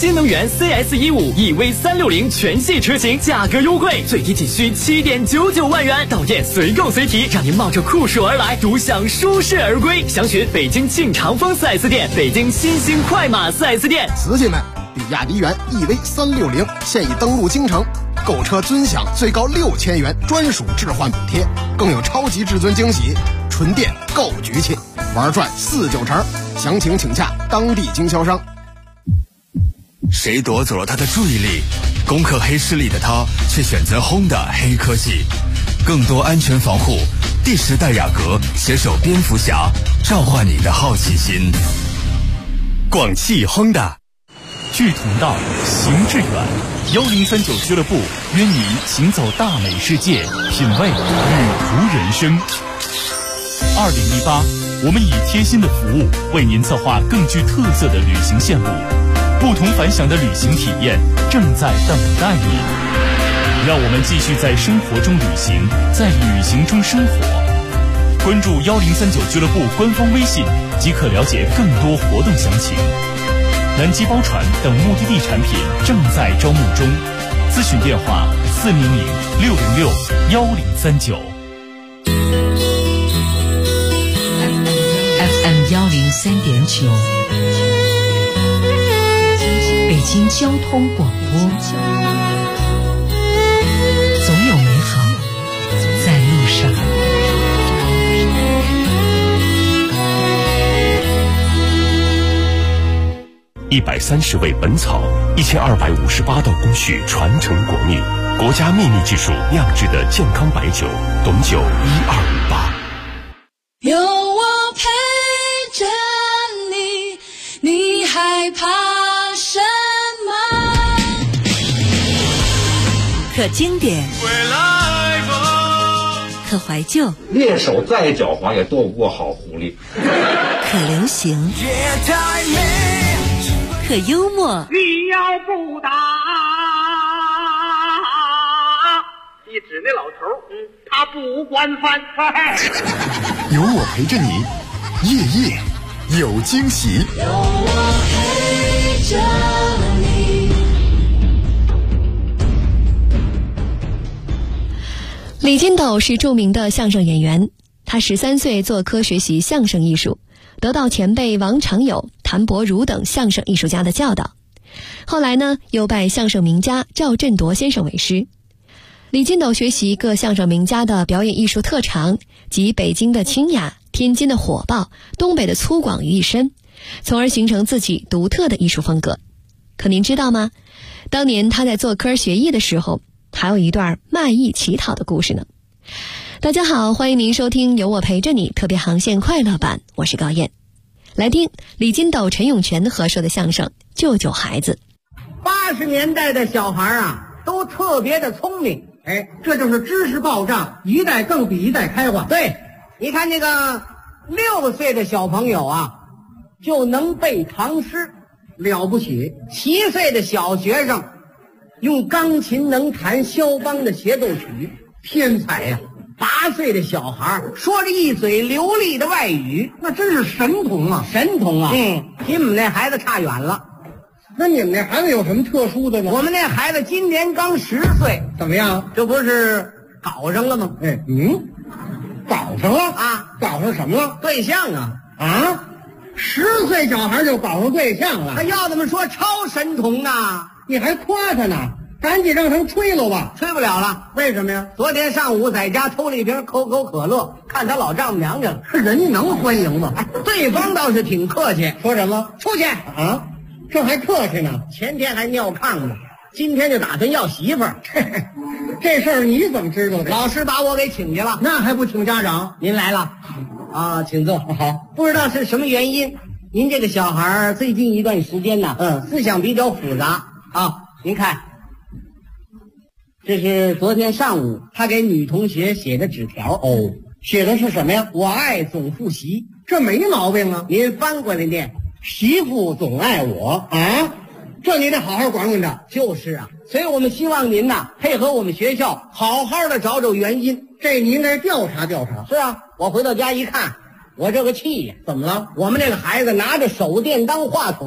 新能源 CS15 EV360全系车型价格优惠，最低仅需7.99万元，到店随购随提，让您冒着酷暑而来，独享舒适而归。详询北京庆长丰 4S 店、北京新兴快马 4S 店。 瓷器们，比亚迪元 EV360现已登陆京城，购车尊享最高6000元专属置换补贴，更有超级至尊惊喜，纯电够局气，玩转4-9成。详情请洽当地经销商。 谁夺走了他的注意力？攻克黑势力的他却选择 Honda 黑科技，更多安全防护，第10代雅阁携手蝙蝠侠，召唤你的好奇心。广汽 Honda。 志同道，行致远。1039俱乐部约您行走大美世界，品味旅途人生。2018，我们以贴心的服务为您策划更具特色的旅行线路，不同凡响的旅行体验正在等待你。让我们继续在生活中旅行，在旅行中生活。关注1039俱乐部官方微信，即可了解更多活动详情。南极包船等目的地产品正在招募中，咨询电话400-606-1039。 FM 103.9，北京交通广播，总有美好在路上。 130味本草，1258道工序传承国秘，国家秘密技术酿制的健康白酒，董酒1258。 有我陪着你，你害怕什么？ 可经典，可怀旧， 猎手再狡猾也斗不过好狐狸。 可流行，可幽默。 你要不打，一指那老头，他不管饭。 有我陪着你，夜夜有惊喜。 有我陪着你。 李金斗是著名的相声演员，他13岁做科学习相声艺术，得到前辈王长友、谭伯如等相声艺术家的教导。后来呢，又拜相声名家赵振铎先生为师。李金斗学习各相声名家的表演艺术特长，集北京的清雅、天津的火爆、东北的粗犷于一身，从而形成自己独特的艺术风格。可您知道吗？当年他在做科学艺的时候，还有一段卖艺乞讨的故事呢。大家好，欢迎您收听有我陪着你特别航线快乐版，我是高燕。来听李金斗、陈永泉合说的相声《救救孩子》。 80年代的小孩啊，都特别的聪明，这就是知识爆炸，一代更比一代开化。对，你看这个6岁的小朋友啊，就能背唐诗，了不起；7岁的小学生用钢琴能弹肖邦的协奏曲，天才呀！8岁的小孩说着一嘴流利的外语，那真是神童啊！神童啊！比我们那孩子差远了。那你们那孩子有什么特殊的呢？我们那孩子今年刚10岁，怎么样？这不是搞上了吗？搞上了啊！搞上什么了？对象啊！啊！10岁小孩就搞上对象了？他要怎么说超神童啊？你还夸他呢？赶紧让他吹了吧！吹不了了，为什么呀？昨天上午在家偷了一瓶可口可乐，看他老丈母娘去了。人家能欢迎吗？对方倒是挺客气，说什么？出去啊！这还客气呢。前天还尿炕呢，今天就打算要媳妇儿。这事儿你怎么知道的？老师把我给请去了，那还不请家长？您来了啊，请坐。好，不知道是什么原因，您这个小孩最近一段时间呢，思想比较复杂啊。您看。这是昨天上午他给女同学写的纸条。写的是什么呀？我爱总复习，这没毛病啊。您翻过来念，媳妇总爱我啊，这你得好好管管着。就是啊，所以我们希望您呐配合我们学校，好好的找找原因。这你应该调查调查。是啊，我回到家一看，我这个气呀！怎么了？我们这个孩子拿着手电当话筒，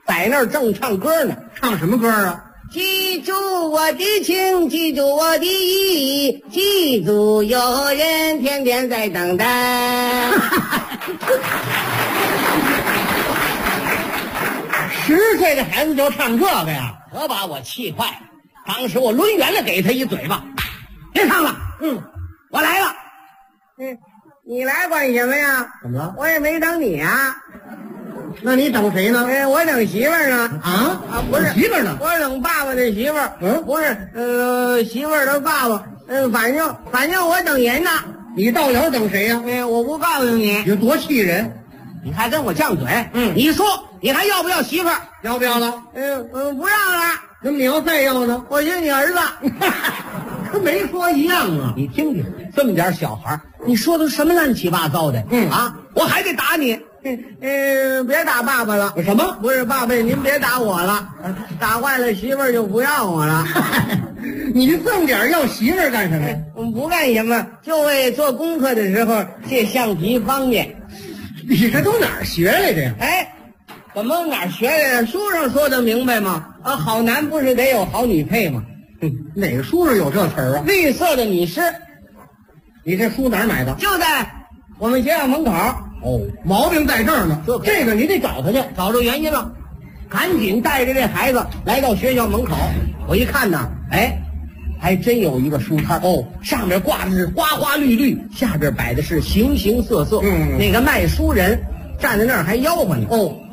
在那儿正唱歌呢。唱什么歌啊？记住我的情，记住我的意，记住有人天天在等待。10岁的孩子就唱这个呀，可把我气坏了。当时我抡圆了给他一嘴巴，别唱了，我来了。你来管什么呀？怎么了？我也没等你啊。那你等谁呢？我等媳妇儿呢。不是媳妇儿呢，我等爸爸的媳妇儿。不是，媳妇儿的爸爸。反正我等人呢。你到底等谁呀？我不告诉你。有多气人！你还跟我犟嘴？你说你还要不要媳妇儿？要不要了？不让了。那么你要再要呢？我是你儿子。跟没说一样啊！你听听，这么点小孩，你说的什么乱七八糟的？我还得打你。别打爸爸了。什么？不是爸爸，您别打我了，打坏了媳妇儿就不要我了。你这么点要媳妇儿干什么呀？不干什么，就为做功课的时候借橡皮方便。你这都哪儿学来的呀？怎么哪儿学来的？书上说的明白吗？好男不是得有好女配吗？哪个书上有这词儿啊？绿色的女尸。你这书哪儿买的？就在我们学校门口。毛病在这儿呢。这个你得找他去，找着原因了，赶紧带着这孩子来到学校门口。我一看呢，还真有一个书摊上面挂的是花花绿绿，下边摆的是形形色色。那个卖书人站在那儿还吆喝呢。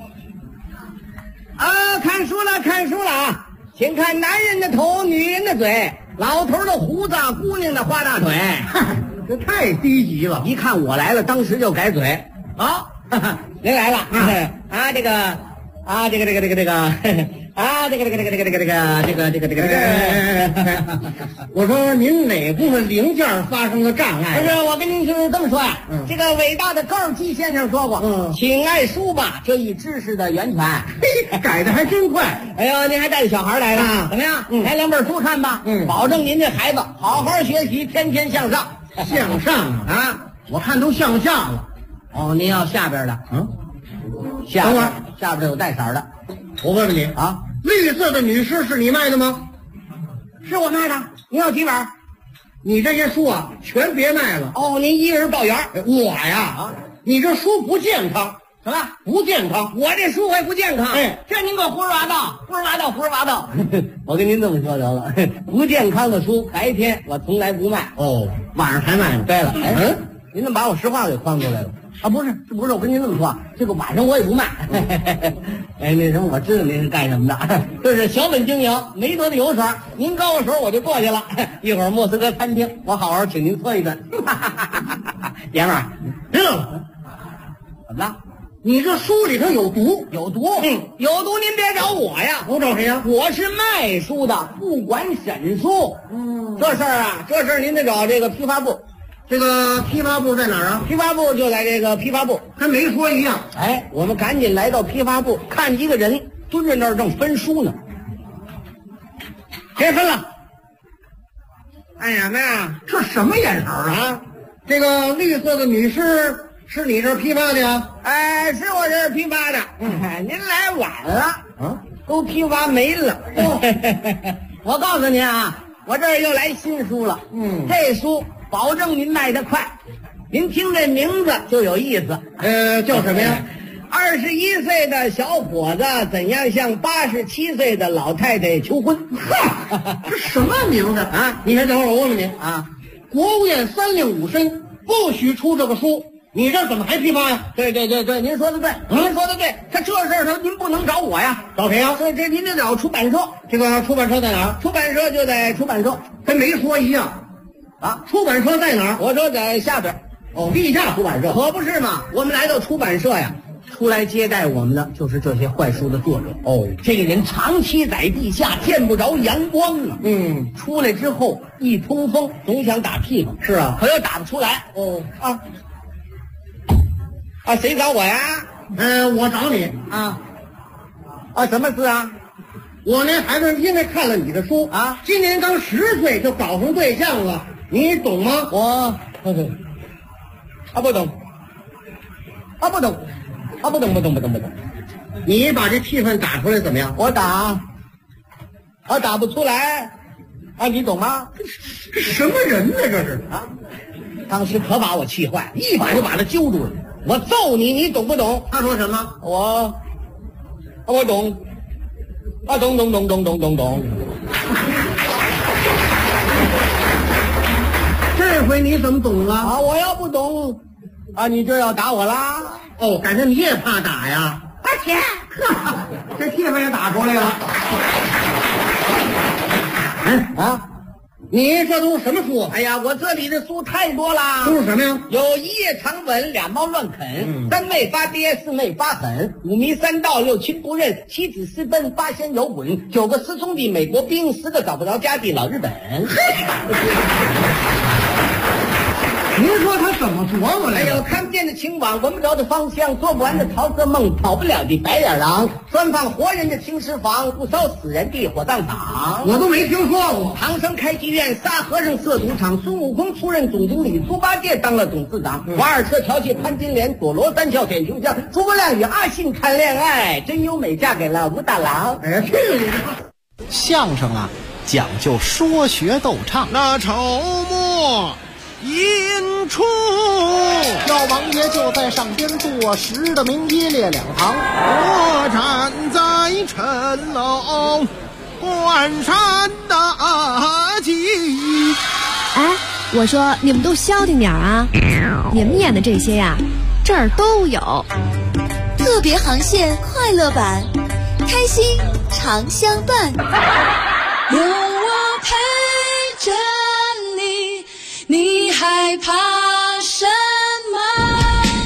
看书了，看书了啊！请看男人的头，女人的嘴，老头的胡子，姑娘的花大腿。这太低级了！一看我来了，当时就改嘴。您来了这个我说您哪部分零件发生了障碍？不是，我跟您是这么说呀。这个伟大的高尔基先生说过，请爱书吧，这一知识的源泉。改的还真快。哎呦，您还带着小孩来了，怎么样？来2本书看吧，保证您这孩子好好学习，天天向上。向上啊！我看都向下了。您要下边的，下边下边有带色的。我问问你啊，绿色的女尸是你卖的吗？是我卖的。你要几本？你这些书啊，全别卖了。您一人报圆。我呀，你这书不健康。什么不健康？我这书还不健康？这您给我胡说八道，胡说八道，胡说八道！我跟您这么说得了，不健康的书白天我从来不卖。晚上才卖呢。对了，您怎么把我实话给诓出来了？不是，我跟您这么说，这个晚上我也不卖。那什么，我知道您是干什么的，这是小本经营，没多大油水。您告诉手我就过去了，一会儿莫斯科餐厅，我好好请您喝一顿。爷们儿，别乐了，怎么了？你这书里头有毒，有毒，有毒！您别找我呀，我找谁呀？我是卖书的，不管审书。这事儿您得找这个批发部。这个批发部在哪儿啊？批发部就在这个批发部，跟没说一样。我们赶紧来到批发部，看一个人蹲在那儿正分书呢。别分了，看什么呀？这什么眼神啊？这个绿色的女尸是你这儿批发的呀？是我这儿批发的。您来晚了，都批发没了。我告诉您啊，我这儿又来新书了。这书保证您卖得快。您听这名字就有意思。叫什么呀？21岁的小伙子怎样向87岁的老太太求婚？这什么名字啊？你先等会儿，我问问您啊。国务院3令5申不许出这个书，你这怎么还批发呀？对，您说的对，您说的对。他这事儿您不能找我呀，找谁呀？这您得找出版社。这个出版社在哪儿？出版社就在出版社，跟没说一样。出版社在哪儿？我说在下边。地下出版社。可不是嘛，我们来到出版社呀，出来接待我们的就是这些坏书的作者。这个人长期在地下，见不着阳光啊。出来之后一通风，总想打屁股。是啊，可又打不出来。谁找我呀？我找你啊。什么事啊？我那孩子因为看了你的书啊，今年刚10岁就搞上对象了，你懂吗？我不懂。不懂。 你把这气氛打出来怎么样？我打不出来，你懂吗？这什么人呢？这是啊！当时可把我气坏，一把就把他揪住了。我揍你，你懂不懂？他说什么？我懂，懂。这回你怎么懂了？我要不懂，你这要打我啦？哦，感情你也怕打呀？切，这气氛也打出来了。你这都是什么书？哎呀，我这里的书太多啦。都是什么呀？有一夜长吻，两猫乱啃，三妹发爹，四妹发狠，五迷三道，六亲不认，七子私奔，八仙有滚，九个失踪的美国兵，10个找不着家的老日本。您说他怎么琢磨来？有看不见的青网，闻不着的芳香，做不完的桃色梦，跑不了的白眼狼，专放活人的青石房，不烧死人的火葬场。我都没听说过。唐僧开妓院，沙和尚设赌场，孙悟空出任总经理，猪八戒当了董事长，瓦尔车调戏潘金莲，佐罗三笑点秋香，诸葛亮与阿信谈恋爱，真优美嫁给了武大郎。 相声啊，讲究说学逗唱。那筹末引出，老王爷就在上边坐实的名一列两行。我站在谶楼关山大吉。 我说你们都消停点啊！你们演的这些呀，这儿都有。 特别航线快乐版，开心常相伴，有我陪着你，你害怕什么？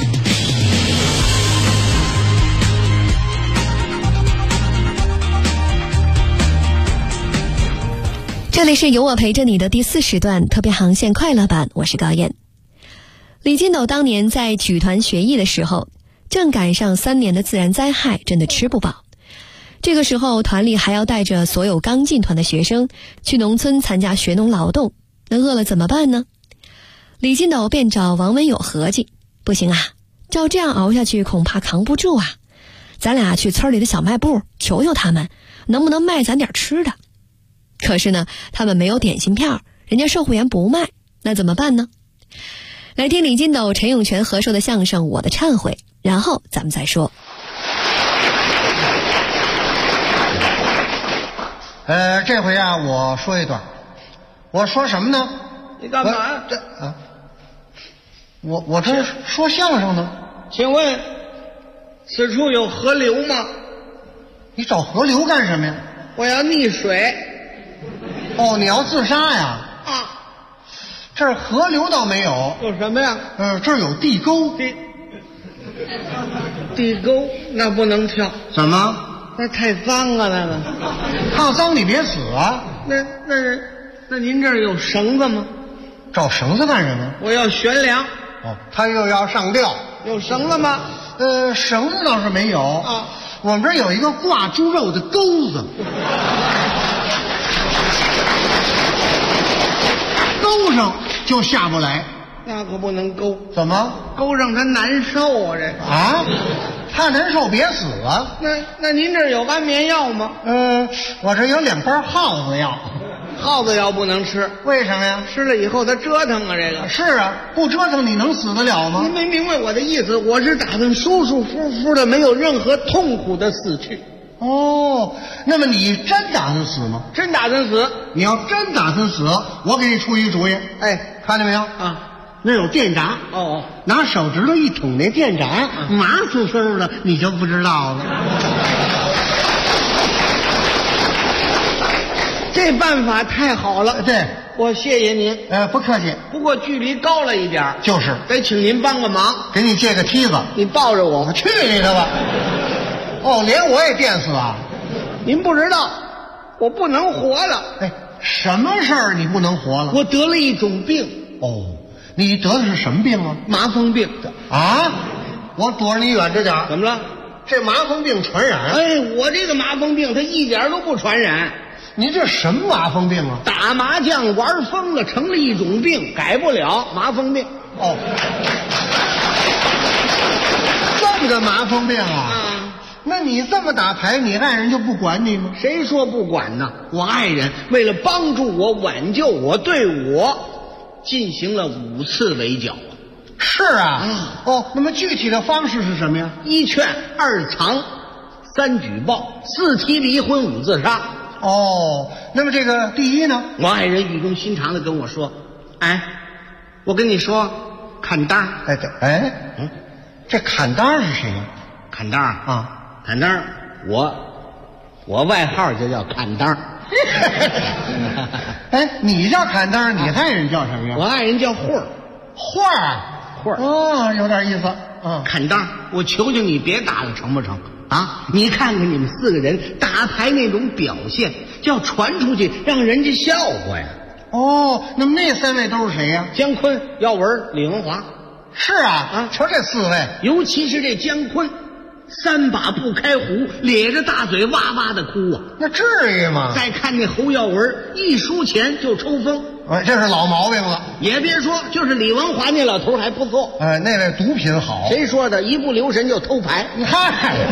这里是有我陪着你的第4时段特别航线快乐版，我是高燕。李金斗当年在举团学艺的时候，正赶上3年的自然灾害，真的吃不饱。这个时候团里还要带着所有刚进团的学生去农村参加学农劳动，那饿了怎么办呢？李金斗便找王文友合计，不行啊，照这样熬下去恐怕扛不住啊，咱俩去村里的小卖部求求他们，能不能卖咱点吃的。可是呢，他们没有点心票，人家售货员不卖，那怎么办呢？来听李金斗、陈永泉合说的相声《我的忏悔》，然后咱们再说。 这回啊，我说一段。我说什么呢？ 你干嘛？ 我这说相声呢。 请问，此处有河流吗？ 你找河流干什么呀？ 我要溺水。 哦，你要自杀呀？这儿河流倒没有。 有什么呀？ 这儿有地沟。 地沟那不能跳。 怎么？ 那太脏啊，那个。 怕脏你别死啊。 那您这儿有绳子吗？ 找绳子干什么？ 我要悬梁。 他又要上吊。 有绳子吗？ 绳子倒是没有啊。我们这儿有一个挂猪肉的钩子。勾上就下不来。 那可不能勾。 怎么？ 勾上他难受啊，这个。 他难受别死啊。 那您这儿有安眠药吗？ 我这有2包耗子药。 耗子药不能吃。 为什么呀？ 吃了以后它折腾啊，这个。 是啊，不折腾你能死得了吗？ 您没明白我的意思，我是打算舒舒服服的，没有任何痛苦的死去。 那么你真打算死吗？ 真打算死。 你要真打算死，我给你出一主意。看见没有？那有电闸。拿手指头一捅那电闸，麻嗖嗖的，你就不知道了。 这办法太好了。 对， 我谢谢您。 不客气。 不过距离高了一点。 就是得请您帮个忙， 给你借个梯子， 你抱着我。 去你的吧。连我也电死啊！ 您不知道，我不能活了。 什么事儿你不能活了？ 我得了一种病。 你得的是什么病啊？ 麻风病。 我躲着你远着点。 怎么了？ 这麻风病传染。 我这个麻风病它一点都不传染。 你这什么麻风病啊？ 打麻将玩疯了，成了一种病，改不了。麻风病。 这么个麻风病啊？ 那你这么打牌，你爱人就不管你吗？ 谁说不管呢？我爱人为了帮助我、挽救我，对我进行了5次围剿。 是啊，哦，那么具体的方式是什么呀 ？1劝2藏3举报4提离婚5自杀。 哦，那么这个第一呢？ 我爱人语重心长地跟我说：“哎，我跟你说，砍单。” 这砍单是谁呀？ 砍单啊，砍单，我外号就叫砍单。 哎，你叫砍单，你爱人叫什么呀？ 我爱人叫慧儿。 慧儿，哦，有点意思。 砍单，我求求你别打了，成不成？啊！你看看你们4个人打牌那种表现，就要传出去，让人家笑话呀。 哦，那么那3位都是谁呀？ 姜昆、耀文、李文华。 是啊，瞧这4位， 尤其是这姜昆，3把不开壶，咧着大嘴哇哇的哭啊。 那至于吗？ 再看那侯耀文，一输钱就抽风。 这是老毛病了。 也别说，就是李文华那老头还不错。 那位毒品好。 谁说的？一不留神就偷牌。 嗨，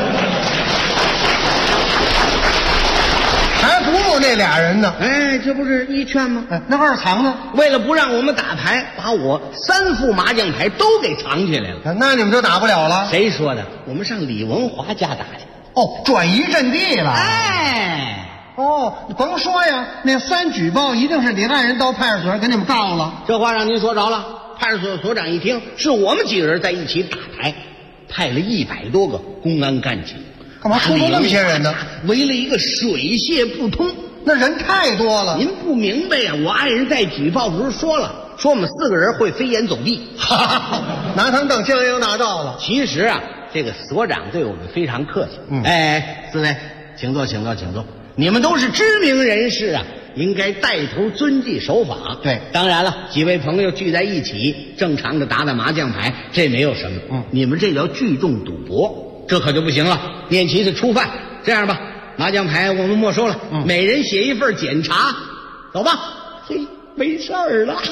还不如那俩人呢。 哎，这不是1劝吗？ 那2藏呢？ 为了不让我们打牌，把我3副麻将牌都给藏起来了。 那你们就打不了了。 谁说的？我们上李文华家打去。 哦，转移阵地了。 哎。 哦，你甭说呀，那3举报一定是你爱人到派出所给你们告了。 这话让您说着了。派出所所长一听，是我们几个人在一起打牌，派了100多个公安干警。 干嘛出动那么些人呢？ 围了一个水泄不通， 那人太多了。 您不明白呀？我爱人在举报时说了，说我们4个人会飞檐走壁， 拿他们当江洋大盗了。 其实啊，这个所长对我们非常客气。哎，4位，请坐，请坐，请坐。你们都是知名人士啊，应该带头遵纪守法。 对， 当然了，几位朋友聚在一起，正常的打打麻将牌，这没有什么。你们这叫聚众赌博，这可就不行了。念齐是初犯。这样吧，麻将牌我们没收了，每人写一份检查，走吧。嘿，没事儿了。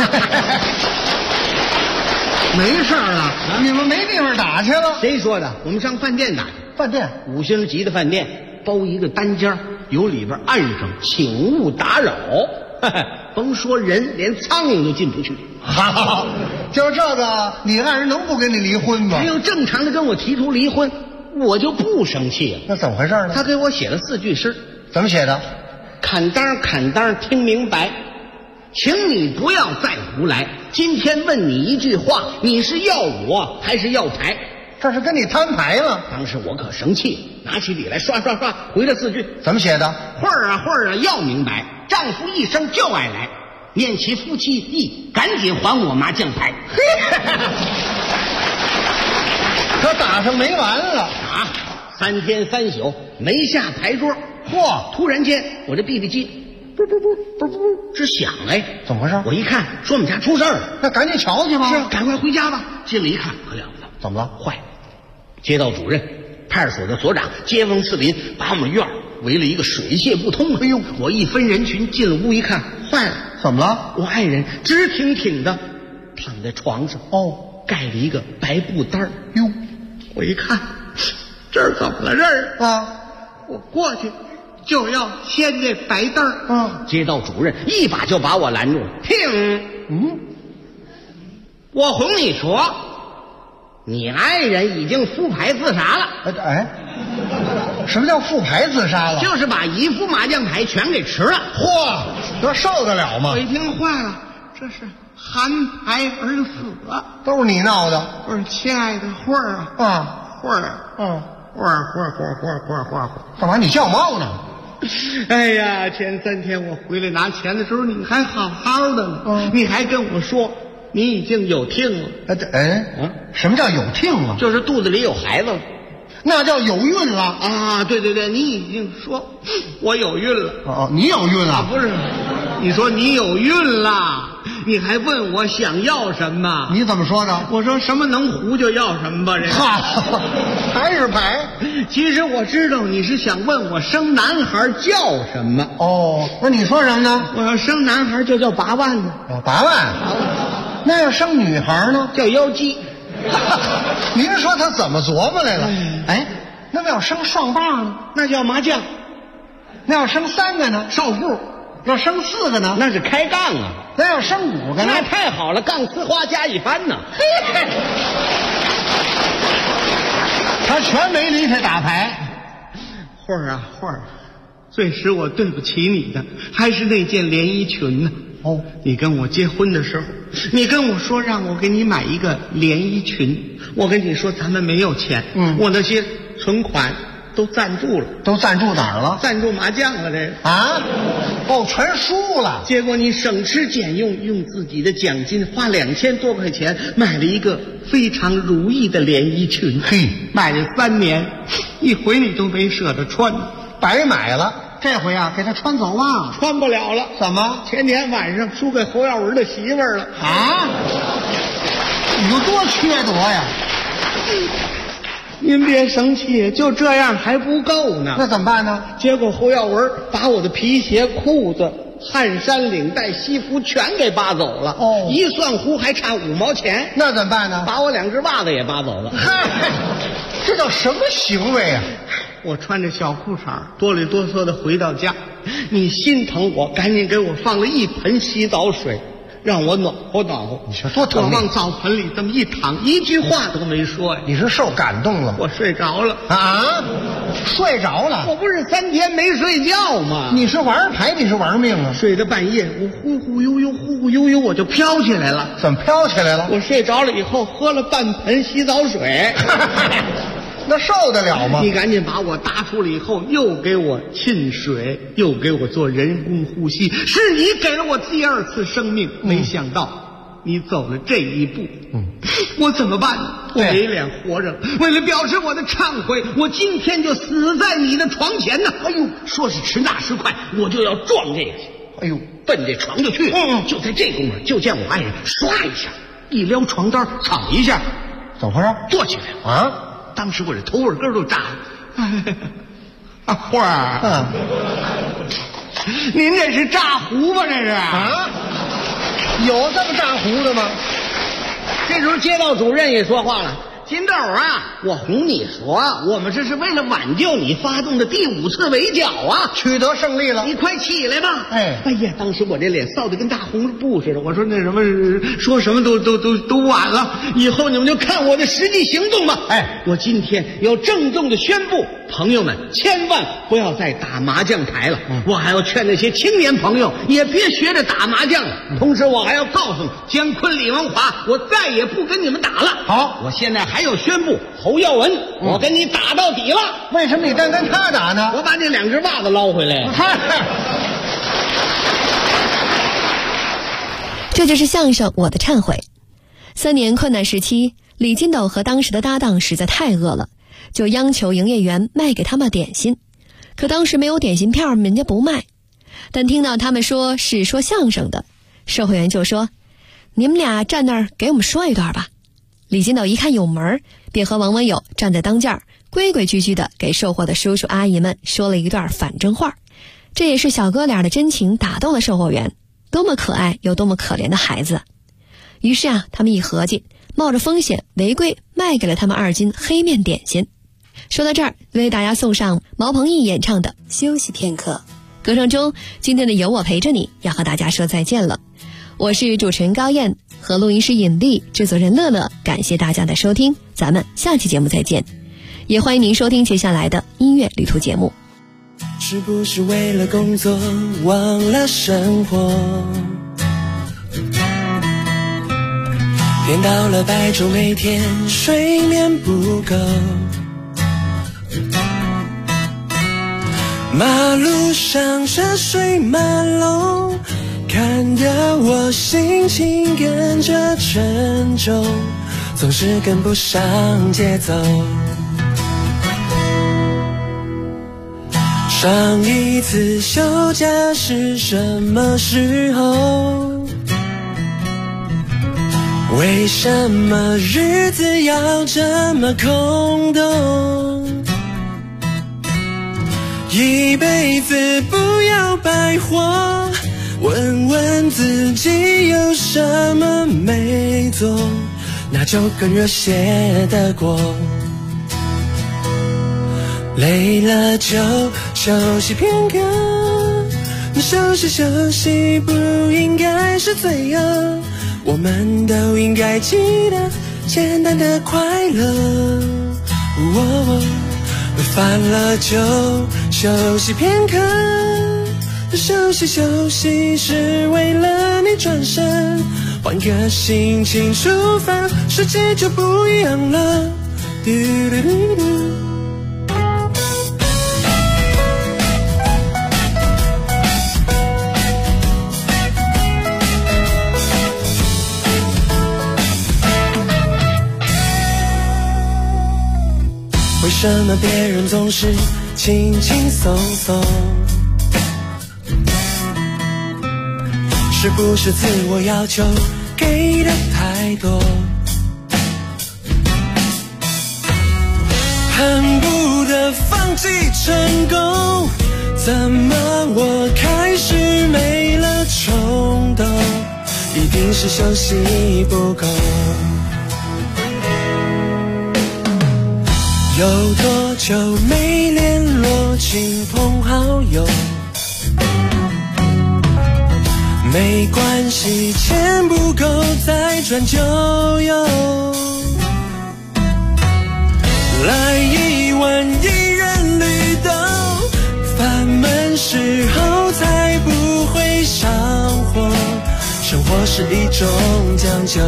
没事儿了，你们没地方打去了？ 谁说的？我们上饭店打去。 饭店 ，5星级的饭店，包一个单间，有里边暗上请勿打扰。甭说人，连苍蝇都进不去。 好，就这个，你爱人能不跟你离婚吗？ 他要正常的跟我提出离婚，我就不生气了。 那怎么回事呢？ 他给我写了4句诗。 怎么写的？ 砍单砍单，听明白，请你不要再胡来。今天问你一句话，你是要我还是要牌？ 这是跟你摊牌了。 当时我可生气，拿起笔来刷刷刷回了4句。 怎么写的？ 慧儿啊慧儿啊，要明白，丈夫一生就爱来，念其夫妻义，赶紧还我麻将牌。 可打上没完了啊！3天3宿没下牌桌。嚯！突然间，我这 BB 机不直响。哎， 怎么回事？ 我一看，说我们家出事儿了。 那赶紧瞧去吧。 是，赶快回家吧。进来一看，可了不得， 怎么了？ 坏了！街道主任、派出所的所长、街坊四邻把我们院围了一个水泄不通。哎呦！我一分人群进了屋一看，坏了！ 怎么了？ 我爱人直挺挺的躺在床上，盖了一个白布单。 哟！ 我一看，这儿怎么了？这儿啊！ 我过去就要掀这白单。街道主任一把就把我拦住了。听，我哄你说，你爱人已经复牌自杀了。 哎，什么叫复牌自杀了？ 就是把一副麻将牌全给吃了。 嚯，这受得了吗？ 我一听坏了，这是含牌而死啊！ 都是你闹的。 不是，亲爱的慧儿啊，慧儿，慧儿， 干嘛你叫猫呢？ 哎呀，前3天我回来拿钱的时候，你还好好的呢，你还跟我说你已经有听了。 什么叫有听了？ 就是肚子里有孩子了。 那叫有孕了啊！对，你已经说我有孕了。 哦，你有孕了？ 不是，你说你有孕了，你还问我想要什么？ 你怎么说的？ 我说什么能胡就要什么吧。这还是牌。 其实我知道你是想问我生男孩叫什么。 哦，那你说什么呢？ 我要生男孩就叫8万呢。 8万。那要生女孩呢？ 叫妖姬。 您说他怎么琢磨来了？哎， 那么要生双棒呢？ 那叫麻将。 那要生3个呢？ 少步。 要生4个呢？ 那是开杠啊。 那要生5个呢？ 那太好了，杠呲花加一番呢。 他全没离开打牌。 慧儿啊，慧儿，最使我对不起你的还是那件连衣裙呢。 哦， 你跟我结婚的时候，你跟我说让我给你买一个连衣裙，我跟你说咱们没有钱，我那些存款都赞助了。 都赞助哪儿了？ 赞助麻将了，这个啊，哦，全输了。 结果你省吃俭用，用自己的奖金花2000多块钱买了一个非常如意的连衣裙。 嘿， 买了3年，一回你都没舍得穿， 白买了。这回啊，给他穿走啊， 穿不了了。 怎么？ 前天晚上输给侯耀文的媳妇儿了。 啊？你有多缺德呀？ 您别生气，就这样还不够呢。 那怎么办呢？ 结果侯耀文把我的皮鞋、裤子、汗衫、领带、西服全给扒走了。哦，一算胡还差5毛钱。 那怎么办呢？ 把我2只袜子也扒走了。 嗨，这叫什么行为啊？ 我穿着小裤衩哆里哆嗦的回到家，你心疼我，赶紧给我放了1盆洗澡水，让我暖和暖和。 你说多疼！ 我往澡盆里这么一躺，一句话都没说呀。 你是受感动了吗？ 我睡着了啊！睡着了？ 我不是3天没睡觉吗？ 你是玩牌，你是玩命啊！ 睡到半夜，我忽忽悠悠，忽忽悠悠，我就飘起来了。 怎么飘起来了？ 我睡着了以后，喝了半盆洗澡水。 那受得了吗？ 你赶紧把我搭出来以后，又给我沁水，又给我做人工呼吸，是你给了我第2次生命。没想到你走了这一步，我怎么办？我没脸活着。为了表示我的忏悔，我今天就死在你的床前呢。哎呦，说时迟，那时快，我就要撞这个去。哎呦，奔这床就去。就在这功夫，就见我爱人唰一下一撩床单，躺一下， 怎么回事？ 坐起来了啊！当时我这头发根都炸了。啊，花儿，您这是炸糊吧？这是啊？有这么炸糊的吗？ 这时候街道主任也说话了：“金豆啊，我哄你说，我们这是为了挽救你发动的第5次围剿啊， 取得胜利了。 你快起来吧！” 哎呀，当时我这脸臊得跟大红布似的。我说那什么，说什么都晚了，以后你们就看我的实际行动吧。我今天要郑重的宣布，朋友们千万不要再打麻将牌了。我还要劝那些青年朋友也别学着打麻将了。同时我还要告诉姜昆、李文华，我再也不跟你们打了。 好， 我现在还要宣布，侯耀文，我跟你打到底了。 为什么你单跟他打呢？ 我把这2只袜子捞回来。 这就是相声《我的忏悔》。3年困难时期，李金斗和当时的搭档实在太饿了，就央求营业员卖给他们点心。可当时没有点心票，人家不卖。但听到他们说是说相声的，售货员就说：“你们俩站那儿给我们说一段吧。”李金斗一看有门，便和王文友站在当间，规规矩矩地给售货的叔叔阿姨们说了一段反正话。这也是小哥俩的真情打动了售货员，多么可爱又多么可怜的孩子。于是他们一合计，冒着风险违规卖给了他们2斤黑面点心。说到这儿，为大家送上毛鹏毅演唱的《休息片刻》。歌声中，今天的有我陪着你要和大家说再见了。我是主持人高燕，和录音师尹丽，制作人乐乐，感谢大家的收听，咱们下期节目再见。也欢迎您收听接下来的音乐旅途节目。 是不是为了工作忘了生活，颠倒了白昼，每天睡眠不够，马路上车水马龙，看得我心情跟着沉重，总是跟不上节奏。上一次休假是什么时候？为什么日子要这么空洞？一辈子不要白活，问问自己有什么没做，那就更热血的过。 累了就休息片刻，休息休息不应该是罪恶，我们都应该记得简单的快乐。烦了就休息片刻，休息休息是为了你转身，换个心情出发，世界就不一样了。嘟嘟嘟嘟。为什么别人总是轻轻松松？是不是自我要求给的太多？恨不得放弃成功，怎么我开始没了冲动？一定是休息不够。有多久没联络亲朋好友？没关系，钱不够再转就有。来一碗一人绿豆，烦闷时候才不会上火。生活是一种讲究，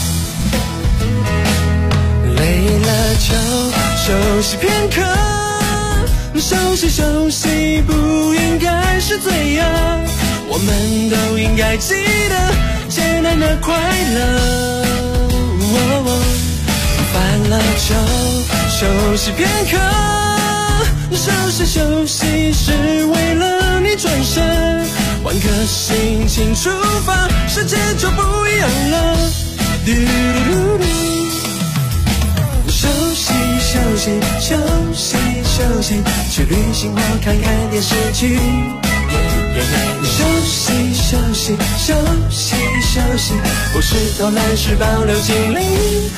累了就休息片刻，休息休息不应该是罪恶，我们都应该记得简单的快乐。烦了就休息片刻，休息休息是为了你转身，换个心情出发，世界就不一样了。嘟嘟嘟嘟，休息休息休息休息，去旅行或看看电视剧。休息休息休息休息，不是偷懒是保留精力。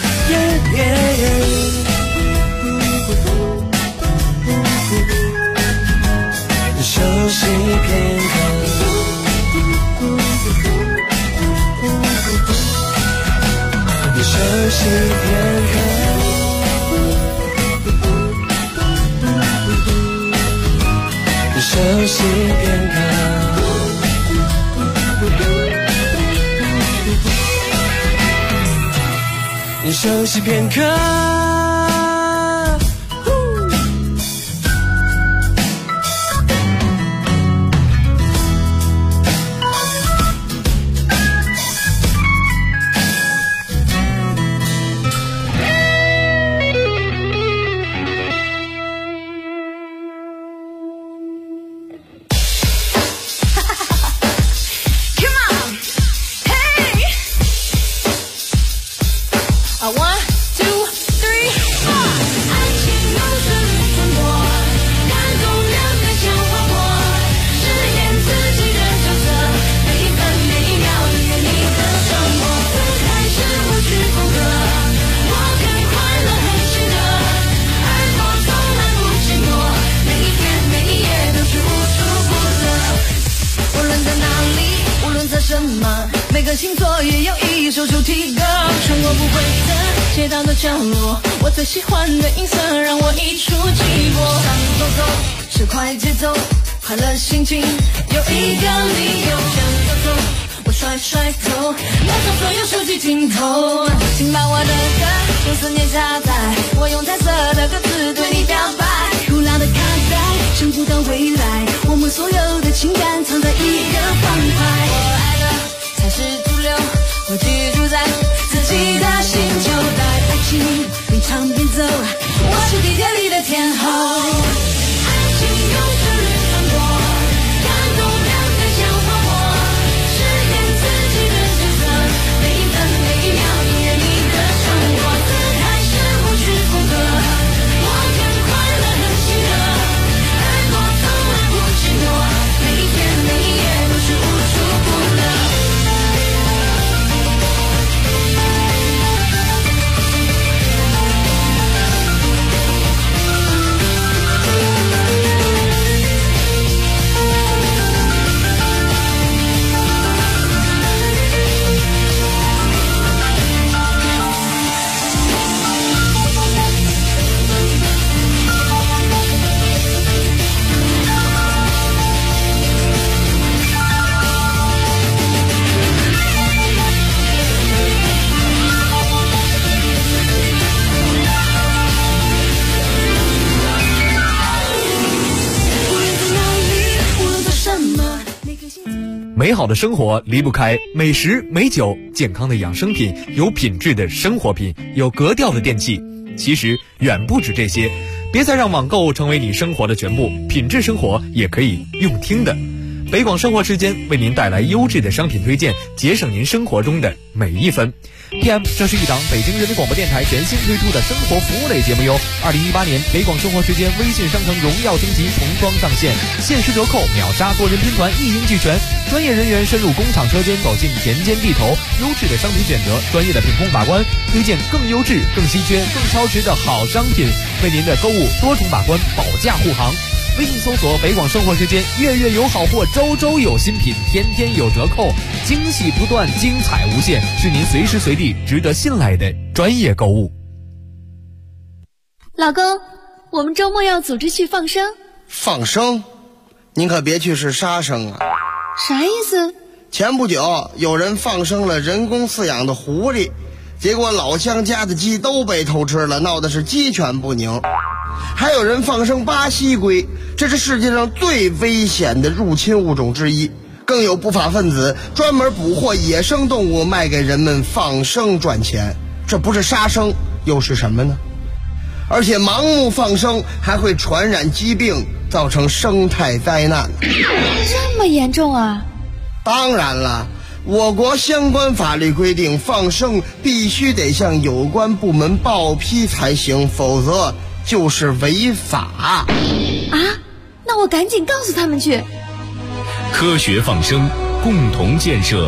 休息片刻，休息片刻。休息片刻，休息片刻。 每个星座也有一首主题歌，穿过不回的街道的角落，我最喜欢的音色让我一触即过。上走走是快节奏，快乐心情有一个理由。向右走，我甩甩头，拿走所有手机镜头，请把我的歌用思念下载，我用彩色的歌词对你表白。古老的卡带，想不到未来，我们所有的情感藏在一个方块。我爱的才是主流，我居住在自己的星球，带爱情边唱边走，我是地铁里的天后。爱情用旋律传播，感动两个小花火，饰演自己的角色，每一分每一秒映着你的生活，姿态是不屈不挠，我更快乐很喜乐，爱过从来不寂寞，每一天每一夜都是无处不乐。 美好的生活离不开美食美酒，健康的养生品，有品质的生活品，有格调的电器。其实远不止这些，别再让网购成为你生活的全部，品质生活也可以用听的。北广生活时间为您带来优质的商品推荐，节省您生活中的每一分。PM， 这是一档北京人民广播电台全新推出的生活服务类节目哟。2018年北广生活时间微信商城荣耀升级重装上线，限时折扣，秒杀多人拼团，一应俱全。专业人员深入工厂车间，走进田间地头，优质的商品选择，专业的品控把关，推荐更优质、更稀缺、更超值的好商品，为您的购物多重把关，保价护航。微信搜索北广生活时间，月月有好货，周周有新品，天天有折扣，惊喜不断，精彩无限，是您随时随地值得信赖的专业购物。 老公，我们周末要组织去放生。 放生？您可别去是杀生啊！ 啥意思？ 前不久有人放生了人工饲养的狐狸，结果老乡家的鸡都被偷吃了，闹的是鸡犬不宁。还有人放生巴西龟，这是世界上最危险的入侵物种之一。更有不法分子专门捕获野生动物卖给人们放生赚钱，这不是杀生又是什么呢？而且盲目放生还会传染疾病，造成生态灾难。 这么严重啊？ 当然了，我国相关法律规定，放生必须得向有关部门报批才行，否则就是违法啊！ 那我赶紧告诉他们去。 科学放生，共同建设